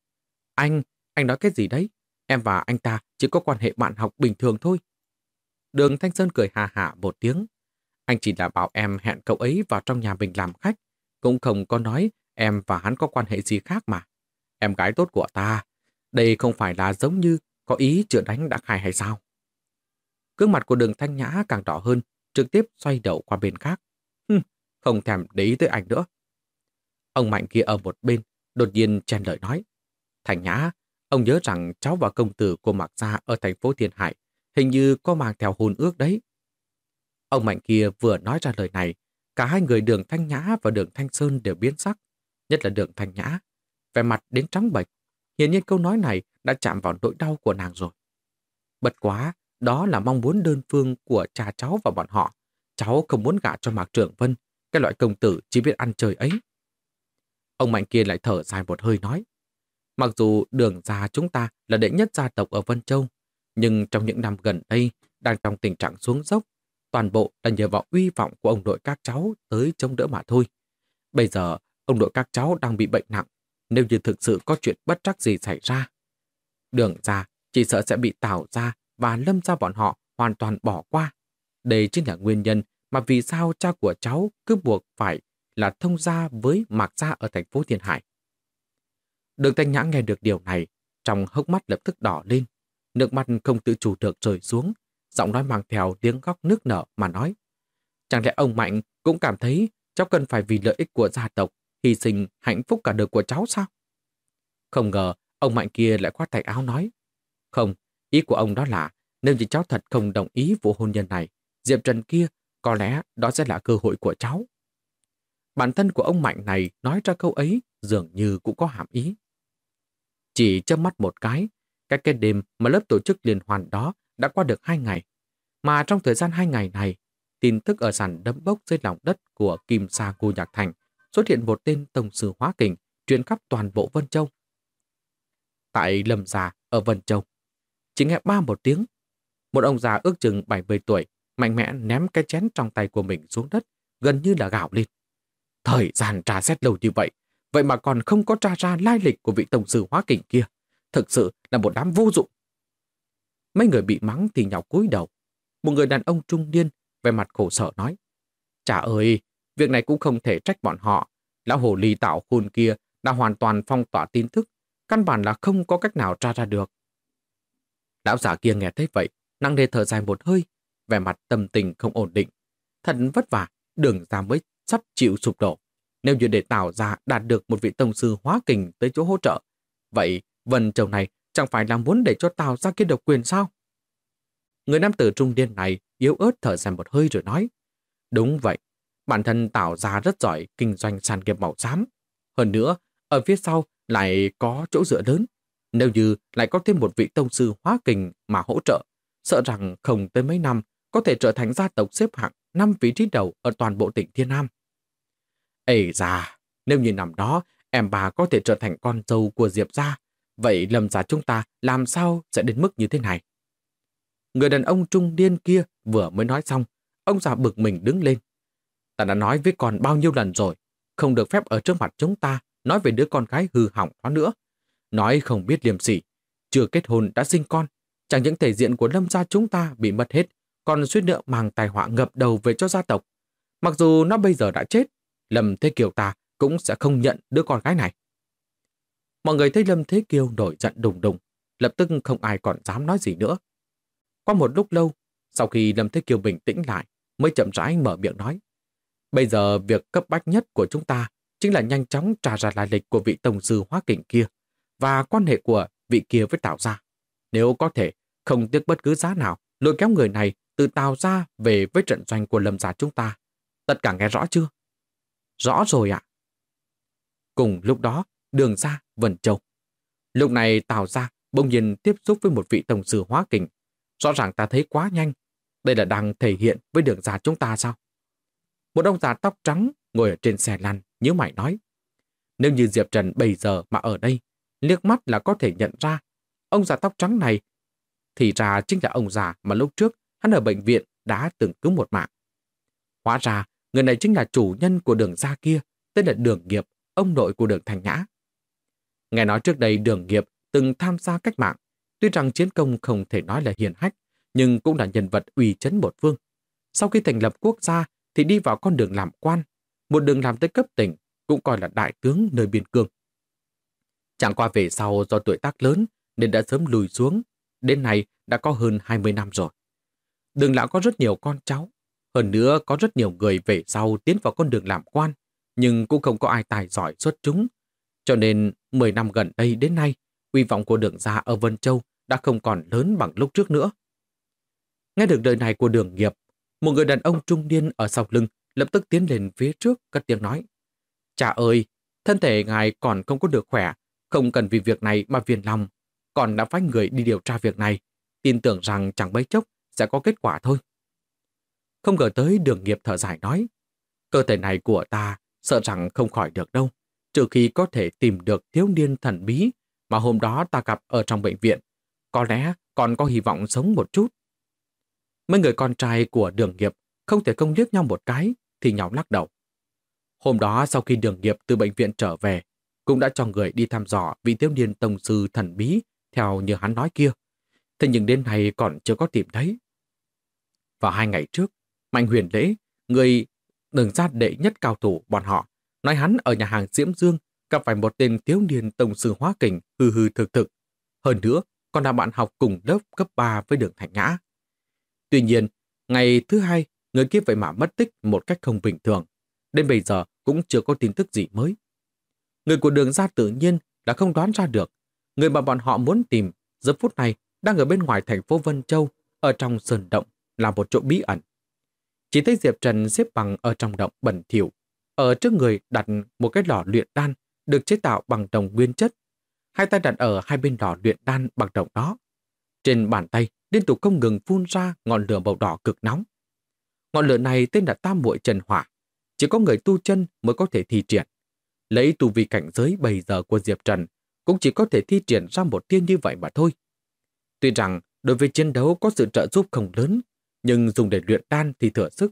Anh nói cái gì đấy? Em và anh ta chỉ có quan hệ bạn học bình thường thôi. Đường Thanh Sơn cười hà hả một tiếng. Anh chỉ là bảo em hẹn cậu ấy vào trong nhà mình làm khách, cũng không có nói em và hắn có quan hệ gì khác mà. Em gái tốt của ta, đây không phải là giống như có ý chữa đánh đã khai hay sao? Gương mặt của Đường Thanh Nhã càng đỏ hơn, trực tiếp xoay đầu qua bên khác. Không thèm để ý tới anh nữa. Ông Mạnh kia ở một bên, đột nhiên chen lời nói. Thanh Nhã, ông nhớ rằng cháu và công tử của Mạc Gia ở thành phố Thiên Hải hình như có mang theo hôn ước đấy. Ông Mạnh kia vừa nói ra lời này, cả hai người Đường Thanh Nhã và Đường Thanh Sơn đều biến sắc, nhất là Đường Thanh Nhã, vẻ mặt đến trắng bệch. Hiển nhiên câu nói này đã chạm vào nỗi đau của nàng rồi. Bất quá, đó là mong muốn đơn phương của cha cháu và bọn họ. Cháu không muốn gả cho Mạc Trưởng Vân, cái loại công tử chỉ biết ăn chơi ấy. Ông Mạnh kia lại thở dài một hơi nói. Mặc dù Đường gia chúng ta là đệ nhất gia tộc ở Vân Châu, nhưng trong những năm gần đây đang trong tình trạng xuống dốc, toàn bộ là nhờ vào uy vọng của ông nội các cháu tới chống đỡ mà thôi. Bây giờ, ông nội các cháu đang bị bệnh nặng, nếu như thực sự có chuyện bất trắc gì xảy ra. Đường gia chỉ sợ sẽ bị Tào gia và Lâm gia bọn họ hoàn toàn bỏ qua. Đây chính là nguyên nhân mà vì sao cha của cháu cứ buộc phải là thông gia với Mạc gia ở thành phố Thiên Hải. Đường Thanh Nhã nghe được điều này, trong hốc mắt lập tức đỏ lên, nước mắt không tự chủ được rơi xuống, giọng nói mang theo tiếng khóc nức nở mà nói. Chẳng lẽ ông Mạnh cũng cảm thấy cháu cần phải vì lợi ích của gia tộc hy sinh hạnh phúc cả đời của cháu sao? Không ngờ ông Mạnh kia lại khoát tay áo nói. Không, ý của ông đó là nếu như cháu thật không đồng ý vụ hôn nhân này, Diệp Trần kia có lẽ đó sẽ là cơ hội của cháu. Bản thân của ông Mạnh này nói ra câu ấy dường như cũng có hàm ý. Chỉ chớp mắt một cái đêm mà lớp tổ chức liên hoan đó đã qua được 2 ngày. Mà trong thời gian 2 ngày này, tin tức ở sàn đấm bốc dưới lòng đất của Kim Sa Ngô Nhạc Thành xuất hiện một tên tông sư hóa kình truyền khắp toàn bộ Vân Châu. Tại Lâm Gia ở Vân Châu, chỉ nghe ba một tiếng, một ông già ước chừng 70 tuổi mạnh mẽ ném cái chén trong tay của mình xuống đất, gần như là gào lên. Thời gian tra xét lâu như vậy mà còn không có tra ra lai lịch của vị tổng sư hóa kình kia. Thực sự là một đám vô dụng. Mấy người bị mắng thì nhào cúi đầu. Một người đàn ông trung niên vẻ mặt khổ sở nói. Chà ơi, việc này cũng không thể trách bọn họ. Lão hồ ly tạo khôn kia đã hoàn toàn phong tỏa tin tức, căn bản là không có cách nào tra ra được. Lão già kia nghe thấy vậy, nặng nề thở dài một hơi, vẻ mặt tâm tình không ổn định. Thật vất vả, Đường gia mới sắp chịu sụp đổ. Nếu như để Tào gia đạt được một vị tông sư hóa kình tới chỗ hỗ trợ, vậy Vân Châu này chẳng phải là muốn để cho Tào gia kia độc quyền sao? Người nam tử trung niên này yếu ớt thở dài một hơi rồi nói, đúng vậy, bản thân Tào gia rất giỏi kinh doanh sản nghiệp màu xám. Hơn nữa, ở phía sau lại có chỗ dựa lớn. Nếu như lại có thêm một vị tông sư hóa kình mà hỗ trợ, sợ rằng không tới mấy năm có thể trở thành gia tộc xếp hạng 5 vị trí đầu ở toàn bộ tỉnh Thiên Nam. Ây da, nếu như năm đó em bà có thể trở thành con dâu của Diệp gia, vậy Lâm gia chúng ta làm sao sẽ đến mức như thế này? Người đàn ông trung niên kia vừa mới nói xong, ông già bực mình đứng lên. Ta đã nói với con bao nhiêu lần rồi, không được phép ở trước mặt chúng ta nói về đứa con gái hư hỏng đó nữa. Nói không biết liêm sỉ, chưa kết hôn đã sinh con, chẳng những thể diện của Lâm gia chúng ta bị mất hết, còn suýt nữa mang tai họa ngập đầu về cho gia tộc. Mặc dù nó bây giờ đã chết, Lâm Thế Kiều ta cũng sẽ không nhận đứa con gái này. Mọi người thấy Lâm Thế Kiều nổi giận đùng đùng, lập tức không ai còn dám nói gì nữa. Qua một lúc lâu, sau khi Lâm Thế Kiều bình tĩnh lại, mới chậm rãi mở miệng nói. Bây giờ việc cấp bách nhất của chúng ta chính là nhanh chóng tra ra lai lịch của vị tông sư hóa kình kia và quan hệ của vị kia với Tào gia. Nếu có thể, không tiếc bất cứ giá nào, lôi kéo người này từ Tào gia về với trận doanh của Lâm gia chúng ta. Tất cả nghe rõ chưa? Rõ rồi ạ. Cùng lúc đó, Đường gia, Vân Châu. Lúc này Tào gia bỗng nhiên tiếp xúc với một vị tông sư hóa kình. Rõ ràng ta thấy quá nhanh. Đây là đang thể hiện với Đường gia chúng ta sao? Một ông già tóc trắng ngồi ở trên xe lăn, nhíu mày nói. Nếu như Diệp Trần bây giờ mà ở đây, liếc mắt là có thể nhận ra ông già tóc trắng này thì ra chính là ông già mà lúc trước hắn ở bệnh viện đã từng cứu một mạng. Hóa ra, người này chính là chủ nhân của Đường gia kia, tên là Đường Nghiệp, ông nội của Đường Thành Nhã. Nghe nói trước đây Đường Nghiệp từng tham gia cách mạng, tuy rằng chiến công không thể nói là hiển hách, nhưng cũng là nhân vật uy chấn một phương. Sau khi thành lập quốc gia thì đi vào con đường làm quan, một đường làm tới cấp tỉnh, cũng coi là đại tướng nơi biên cương. Chẳng qua về sau do tuổi tác lớn nên đã sớm lùi xuống, đến nay đã có hơn 20 năm rồi. Đường lão có rất nhiều con cháu, hơn nữa có rất nhiều người về sau tiến vào con đường làm quan, nhưng cũng không có ai tài giỏi xuất chúng. Cho nên 10 năm gần đây đến nay, uy vọng của Đường gia ở Vân Châu đã không còn lớn bằng lúc trước nữa. Nghe được lời này của Đường Nghiệp, một người đàn ông trung niên ở sau lưng lập tức tiến lên phía trước cất tiếng nói. Cha ơi, thân thể ngài còn không có được khỏe, không cần vì việc này mà phiền lòng. Còn đã phái người đi điều tra việc này, tin tưởng rằng chẳng mấy chốc sẽ có kết quả thôi. Không ngờ tới Đường Nghiệp thở dài nói. Cơ thể này của ta sợ rằng không khỏi được đâu, trừ khi có thể tìm được thiếu niên thần bí mà hôm đó ta gặp ở trong bệnh viện. Có lẽ còn có hy vọng sống một chút. Mấy người con trai của Đường Nghiệp không thể không liếc nhau một cái thì nhau lắc đầu. Hôm đó sau khi Đường Nghiệp từ bệnh viện trở về, cũng đã cho người đi thăm dò vị thiếu niên tông sư thần bí theo như hắn nói kia. Thế nhưng đến nay còn chưa có tìm thấy. Vào 2 ngày trước, Mạnh Huyền Lễ, người Đường gia đệ nhất cao thủ bọn họ, nói hắn ở nhà hàng Diễm Dương gặp phải một tên thiếu niên tông sư hóa kình hư hư thực thực. Hơn nữa, còn là bạn học cùng lớp cấp 3 với Đường Thành Nhã. Tuy nhiên, ngày thứ hai, người kia vậy mà mất tích một cách không bình thường. Đến bây giờ cũng chưa có tin tức gì mới. Người của Đường gia tự nhiên là không đoán ra được. Người mà bọn họ muốn tìm giờ phút này đang ở bên ngoài thành phố Vân Châu, ở trong sơn động, là một chỗ bí ẩn. Chỉ thấy Diệp Trần xếp bằng ở trong động bẩn thỉu. Ở trước người đặt một cái lò luyện đan được chế tạo bằng đồng nguyên chất. Hai tay đặt ở hai bên lò luyện đan bằng đồng đó. Trên bàn tay liên tục không ngừng phun ra ngọn lửa màu đỏ cực nóng. Ngọn lửa này tên là Tam Muội Chân Hỏa, chỉ có người tu chân mới có thể thi triển. Lấy tu vi cảnh giới bây giờ của Diệp Trần, cũng chỉ có thể thi triển ra một tia như vậy mà thôi. Tuy rằng đối với chiến đấu có sự trợ giúp không lớn, nhưng dùng để luyện đan thì thừa sức.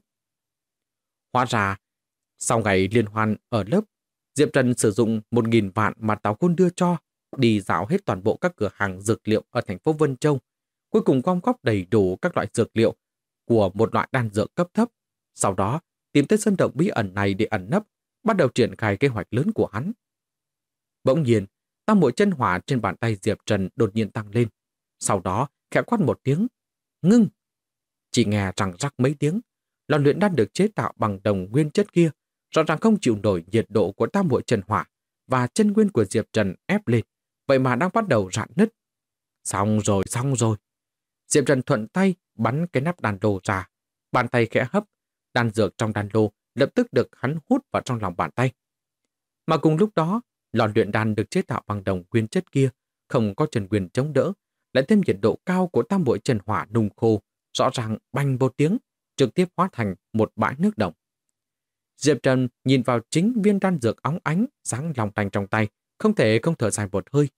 Hóa ra, sau ngày liên hoan ở lớp, Diệp Trần sử dụng 1.000 vạn mà Tào Khôn đưa cho, đi dạo hết toàn bộ các cửa hàng dược liệu ở thành phố Vân Châu, cuối cùng gom góp đầy đủ các loại dược liệu của một loại đan dược cấp thấp. Sau đó, tìm tới sân động bí ẩn này để ẩn nấp, bắt đầu triển khai kế hoạch lớn của hắn. Bỗng nhiên, Tam Muội Chân Hỏa trên bàn tay Diệp Trần đột nhiên tăng lên. Sau đó, khẽ quát một tiếng, ngưng. Chỉ nghe răng rắc mấy tiếng, lò luyện đan được chế tạo bằng đồng nguyên chất kia, rõ ràng không chịu nổi nhiệt độ của tam muội chân hỏa và chân nguyên của Diệp Trần ép lên, vậy mà đang bắt đầu rạn nứt. Xong rồi, xong rồi. Diệp Trần thuận tay bắn cái nắp đan lô ra, bàn tay khẽ hấp, đan dược trong đan lô lập tức được hắn hút vào trong lòng bàn tay. Mà cùng lúc đó, lò luyện đan được chế tạo bằng đồng nguyên chất kia, không có chân nguyên chống đỡ, lại thêm nhiệt độ cao của tam muội chân hỏa nung khô, rõ ràng bành một tiếng, trực tiếp hóa thành một bãi nước động. Diệp Trần nhìn vào chính viên đan dược óng ánh, sáng lòng tanh trong tay, không thể không thở dài một hơi.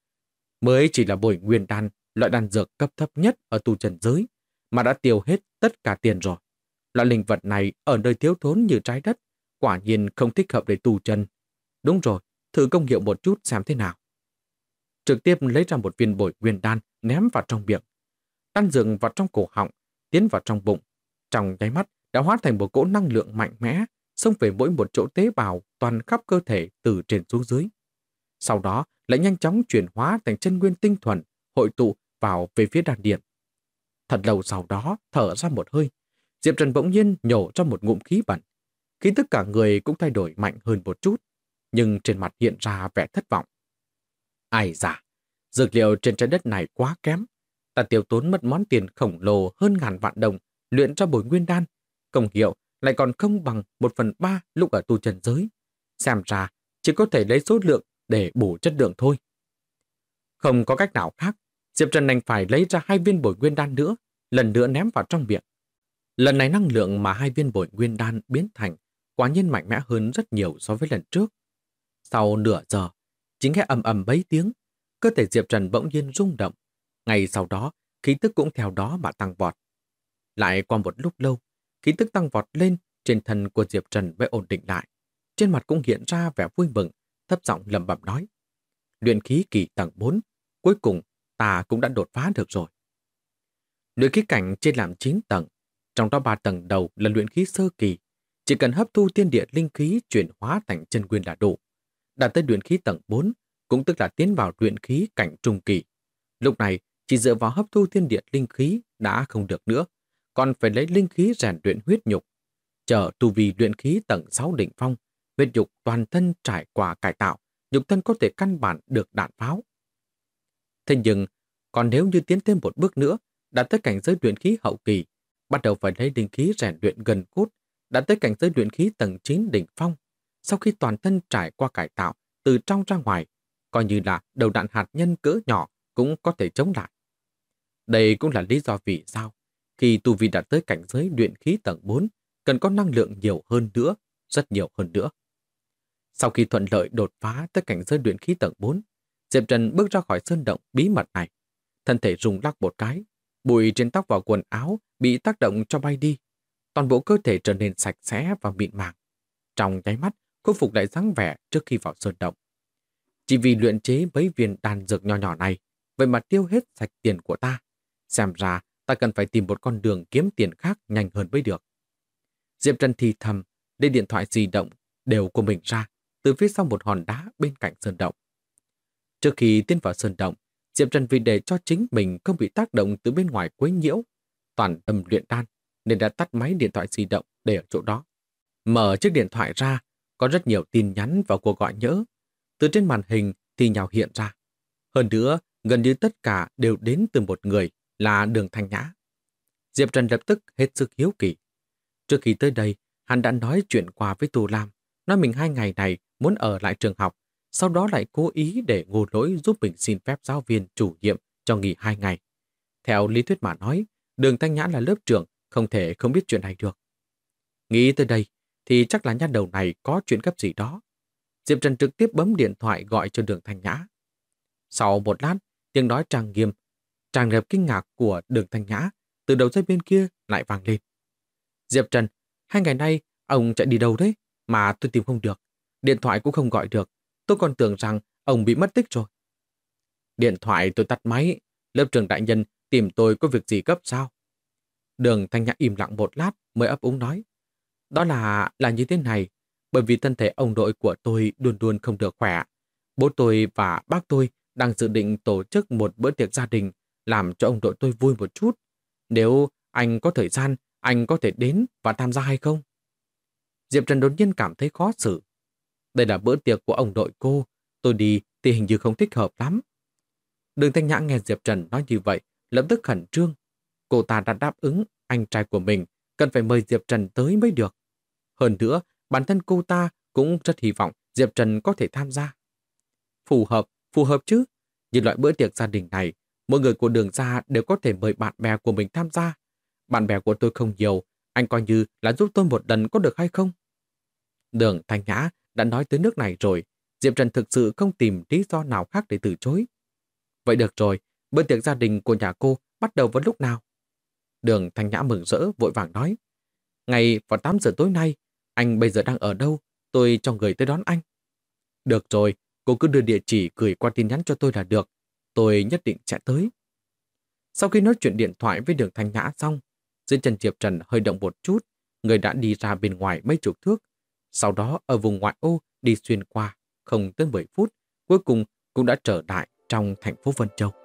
Mới chỉ là bồi nguyên đan, loại đan dược cấp thấp nhất ở tu chân giới, mà đã tiêu hết tất cả tiền rồi. Loại linh vật này ở nơi thiếu thốn như trái đất, quả nhiên không thích hợp để tu chân. Đúng rồi, thử công hiệu một chút xem thế nào. Trực tiếp lấy ra một viên bồi nguyên đan ném vào trong miệng. Đan dược vào trong cổ họng, tiến vào trong bụng. Trong nháy mắt đã hóa thành một cỗ năng lượng mạnh mẽ, xông về mỗi một chỗ tế bào toàn khắp cơ thể từ trên xuống dưới. Sau đó lại nhanh chóng chuyển hóa thành chân nguyên tinh thuần, hội tụ vào về phía đan điền. Thật lâu sau đó, thở ra một hơi, Diệp Trần bỗng nhiên nhổ ra một ngụm khí bẩn. Khí tức cả người cũng thay đổi mạnh hơn một chút, nhưng trên mặt hiện ra vẻ thất vọng. Ai da, dược liệu trên trái đất này quá kém. Ta tiêu tốn mất món tiền khổng lồ hơn ngàn vạn đồng luyện ra bồi nguyên đan, công hiệu lại còn không bằng 1/3 lúc ở tu chân giới. Xem ra chỉ có thể lấy số lượng để bù chất lượng thôi. Không có cách nào khác, Diệp Trần đành phải lấy ra 2 viên bồi nguyên đan nữa, lần nữa ném vào trong miệng. Lần này năng lượng mà 2 viên bồi nguyên đan biến thành quả nhiên mạnh mẽ hơn rất nhiều so với lần trước. Sau nửa giờ, chính nghe ầm ầm mấy tiếng, cơ thể Diệp Trần bỗng nhiên rung động. Ngay sau đó, khí tức cũng theo đó mà tăng vọt. Lại qua một lúc lâu, khí tức tăng vọt lên, trên thân của Diệp Trần mới ổn định lại. Trên mặt cũng hiện ra vẻ vui mừng, thấp giọng lẩm bẩm nói: luyện khí kỳ tầng 4, cuối cùng ta cũng đã đột phá được rồi. Luyện khí cảnh chia làm 9 tầng, trong đó 3 tầng đầu là luyện khí sơ kỳ, chỉ cần hấp thu thiên địa linh khí chuyển hóa thành chân nguyên là đủ. Đạt tới luyện khí tầng 4, cũng tức là tiến vào luyện khí cảnh trung kỳ. Lúc này, chỉ dựa vào hấp thu thiên địa linh khí đã không được nữa, còn phải lấy linh khí rèn luyện huyết nhục. Chờ tu vi luyện khí tầng 6 đỉnh phong, huyết nhục toàn thân trải qua cải tạo, nhục thân có thể căn bản được đạn pháo. Thế nhưng, còn nếu như tiến thêm một bước nữa, đạt tới cảnh giới luyện khí hậu kỳ, bắt đầu phải lấy linh khí rèn luyện gần cốt, đạt tới cảnh giới luyện khí tầng 9 đỉnh phong. Sau khi toàn thân trải qua cải tạo, từ trong ra ngoài, coi như là đầu đạn hạt nhân cỡ nhỏ cũng có thể chống lại. Đây cũng là lý do vì sao, khi tu vi đạt tới cảnh giới luyện khí tầng 4, cần có năng lượng nhiều hơn nữa, rất nhiều hơn nữa. Sau khi thuận lợi đột phá tới cảnh giới luyện khí tầng 4, Diệp Trần bước ra khỏi sơn động bí mật này. Thân thể rung lắc một cái, bụi trên tóc và quần áo bị tác động cho bay đi. Toàn bộ cơ thể trở nên sạch sẽ và mịn màng. Trong nháy mắt, khôi phục lại dáng vẻ trước khi vào sơn động. Chỉ vì luyện chế mấy viên đan dược nhỏ nhỏ này, vậy mà tiêu hết sạch tiền của ta. Xem ra, ta cần phải tìm một con đường kiếm tiền khác nhanh hơn mới được. Diệp Trần thì thầm, lấy điện thoại di động đều của mình ra, từ phía sau một hòn đá bên cạnh sơn động. Trước khi tiến vào sơn động, Diệp Trần vì để cho chính mình không bị tác động từ bên ngoài quấy nhiễu, toàn tâm luyện đan, nên đã tắt máy điện thoại di động để ở chỗ đó. Mở chiếc điện thoại ra, có rất nhiều tin nhắn và cuộc gọi nhỡ. Từ trên màn hình thì nhào hiện ra. Hơn nữa, gần như tất cả đều đến từ một người là Đường Thanh Nhã. Diệp Trần lập tức hết sức hiếu kỳ. Trước khi tới đây, hắn đã nói chuyện qua với Tu Lam, nói mình 2 ngày này muốn ở lại trường học, sau đó lại cố ý để Ngô Lỗi giúp mình xin phép giáo viên chủ nhiệm cho nghỉ 2 ngày. Theo lý thuyết mà nói, Đường Thanh Nhã là lớp trưởng, không thể không biết chuyện này được. Nghĩ tới đây, thì chắc là nha đầu này có chuyện gấp gì đó. Diệp Trần trực tiếp bấm điện thoại gọi cho Đường Thanh Nhã. Sau một lát, tiếng nói trang nghiêm, tràn ngập kinh ngạc của Đường Thanh Nhã từ đầu dây bên kia lại vang lên. Diệp Trần, 2 ngày nay ông chạy đi đâu đấy mà tôi tìm không được. Điện thoại cũng không gọi được. Tôi còn tưởng rằng ông bị mất tích rồi. Điện thoại tôi tắt máy. Lớp trưởng đại nhân tìm tôi có việc gì gấp sao? Đường Thanh Nhã im lặng một lát mới ấp úng nói. Đó là như thế này. Bởi vì thân thể ông nội của tôi luôn luôn không được khỏe. Bố tôi và bác tôi đang dự định tổ chức một bữa tiệc gia đình làm cho ông nội tôi vui một chút. Nếu anh có thời gian, anh có thể đến và tham gia hay không? Diệp Trần đột nhiên cảm thấy khó xử. Đây là bữa tiệc của ông nội cô, tôi đi thì hình như không thích hợp lắm. Đường Thanh Nhã nghe Diệp Trần nói như vậy, lập tức khẩn trương. Cô ta đã đáp ứng anh trai của mình cần phải mời Diệp Trần tới mới được. Hơn nữa, bản thân cô ta cũng rất hy vọng Diệp Trần có thể tham gia. Phù hợp chứ. Như loại bữa tiệc gia đình này, mỗi người của Đường gia đều có thể mời bạn bè của mình tham gia. Bạn bè của tôi không nhiều, anh coi như là giúp tôi một lần có được hay không? Đường Thanh Nhã đã nói tới nước này rồi, Diệp Trần thực sự không tìm lý do nào khác để từ chối. Vậy được rồi, bữa tiệc gia đình của nhà cô bắt đầu vào lúc nào? Đường Thanh Nhã mừng rỡ vội vàng nói. Ngày vào 8 giờ tối nay, anh bây giờ đang ở đâu? Tôi cho người tới đón anh. Được rồi, cô cứ đưa địa chỉ gửi qua tin nhắn cho tôi là được. Tôi nhất định sẽ tới. Sau khi nói chuyện điện thoại với Đường Thanh Nhã xong, dưới chân Diệp Trần hơi động một chút, người đã đi ra bên ngoài mấy chục thước. Sau đó ở vùng ngoại ô đi xuyên qua, không tới 10 phút, cuối cùng cũng đã trở lại trong thành phố Vân Châu.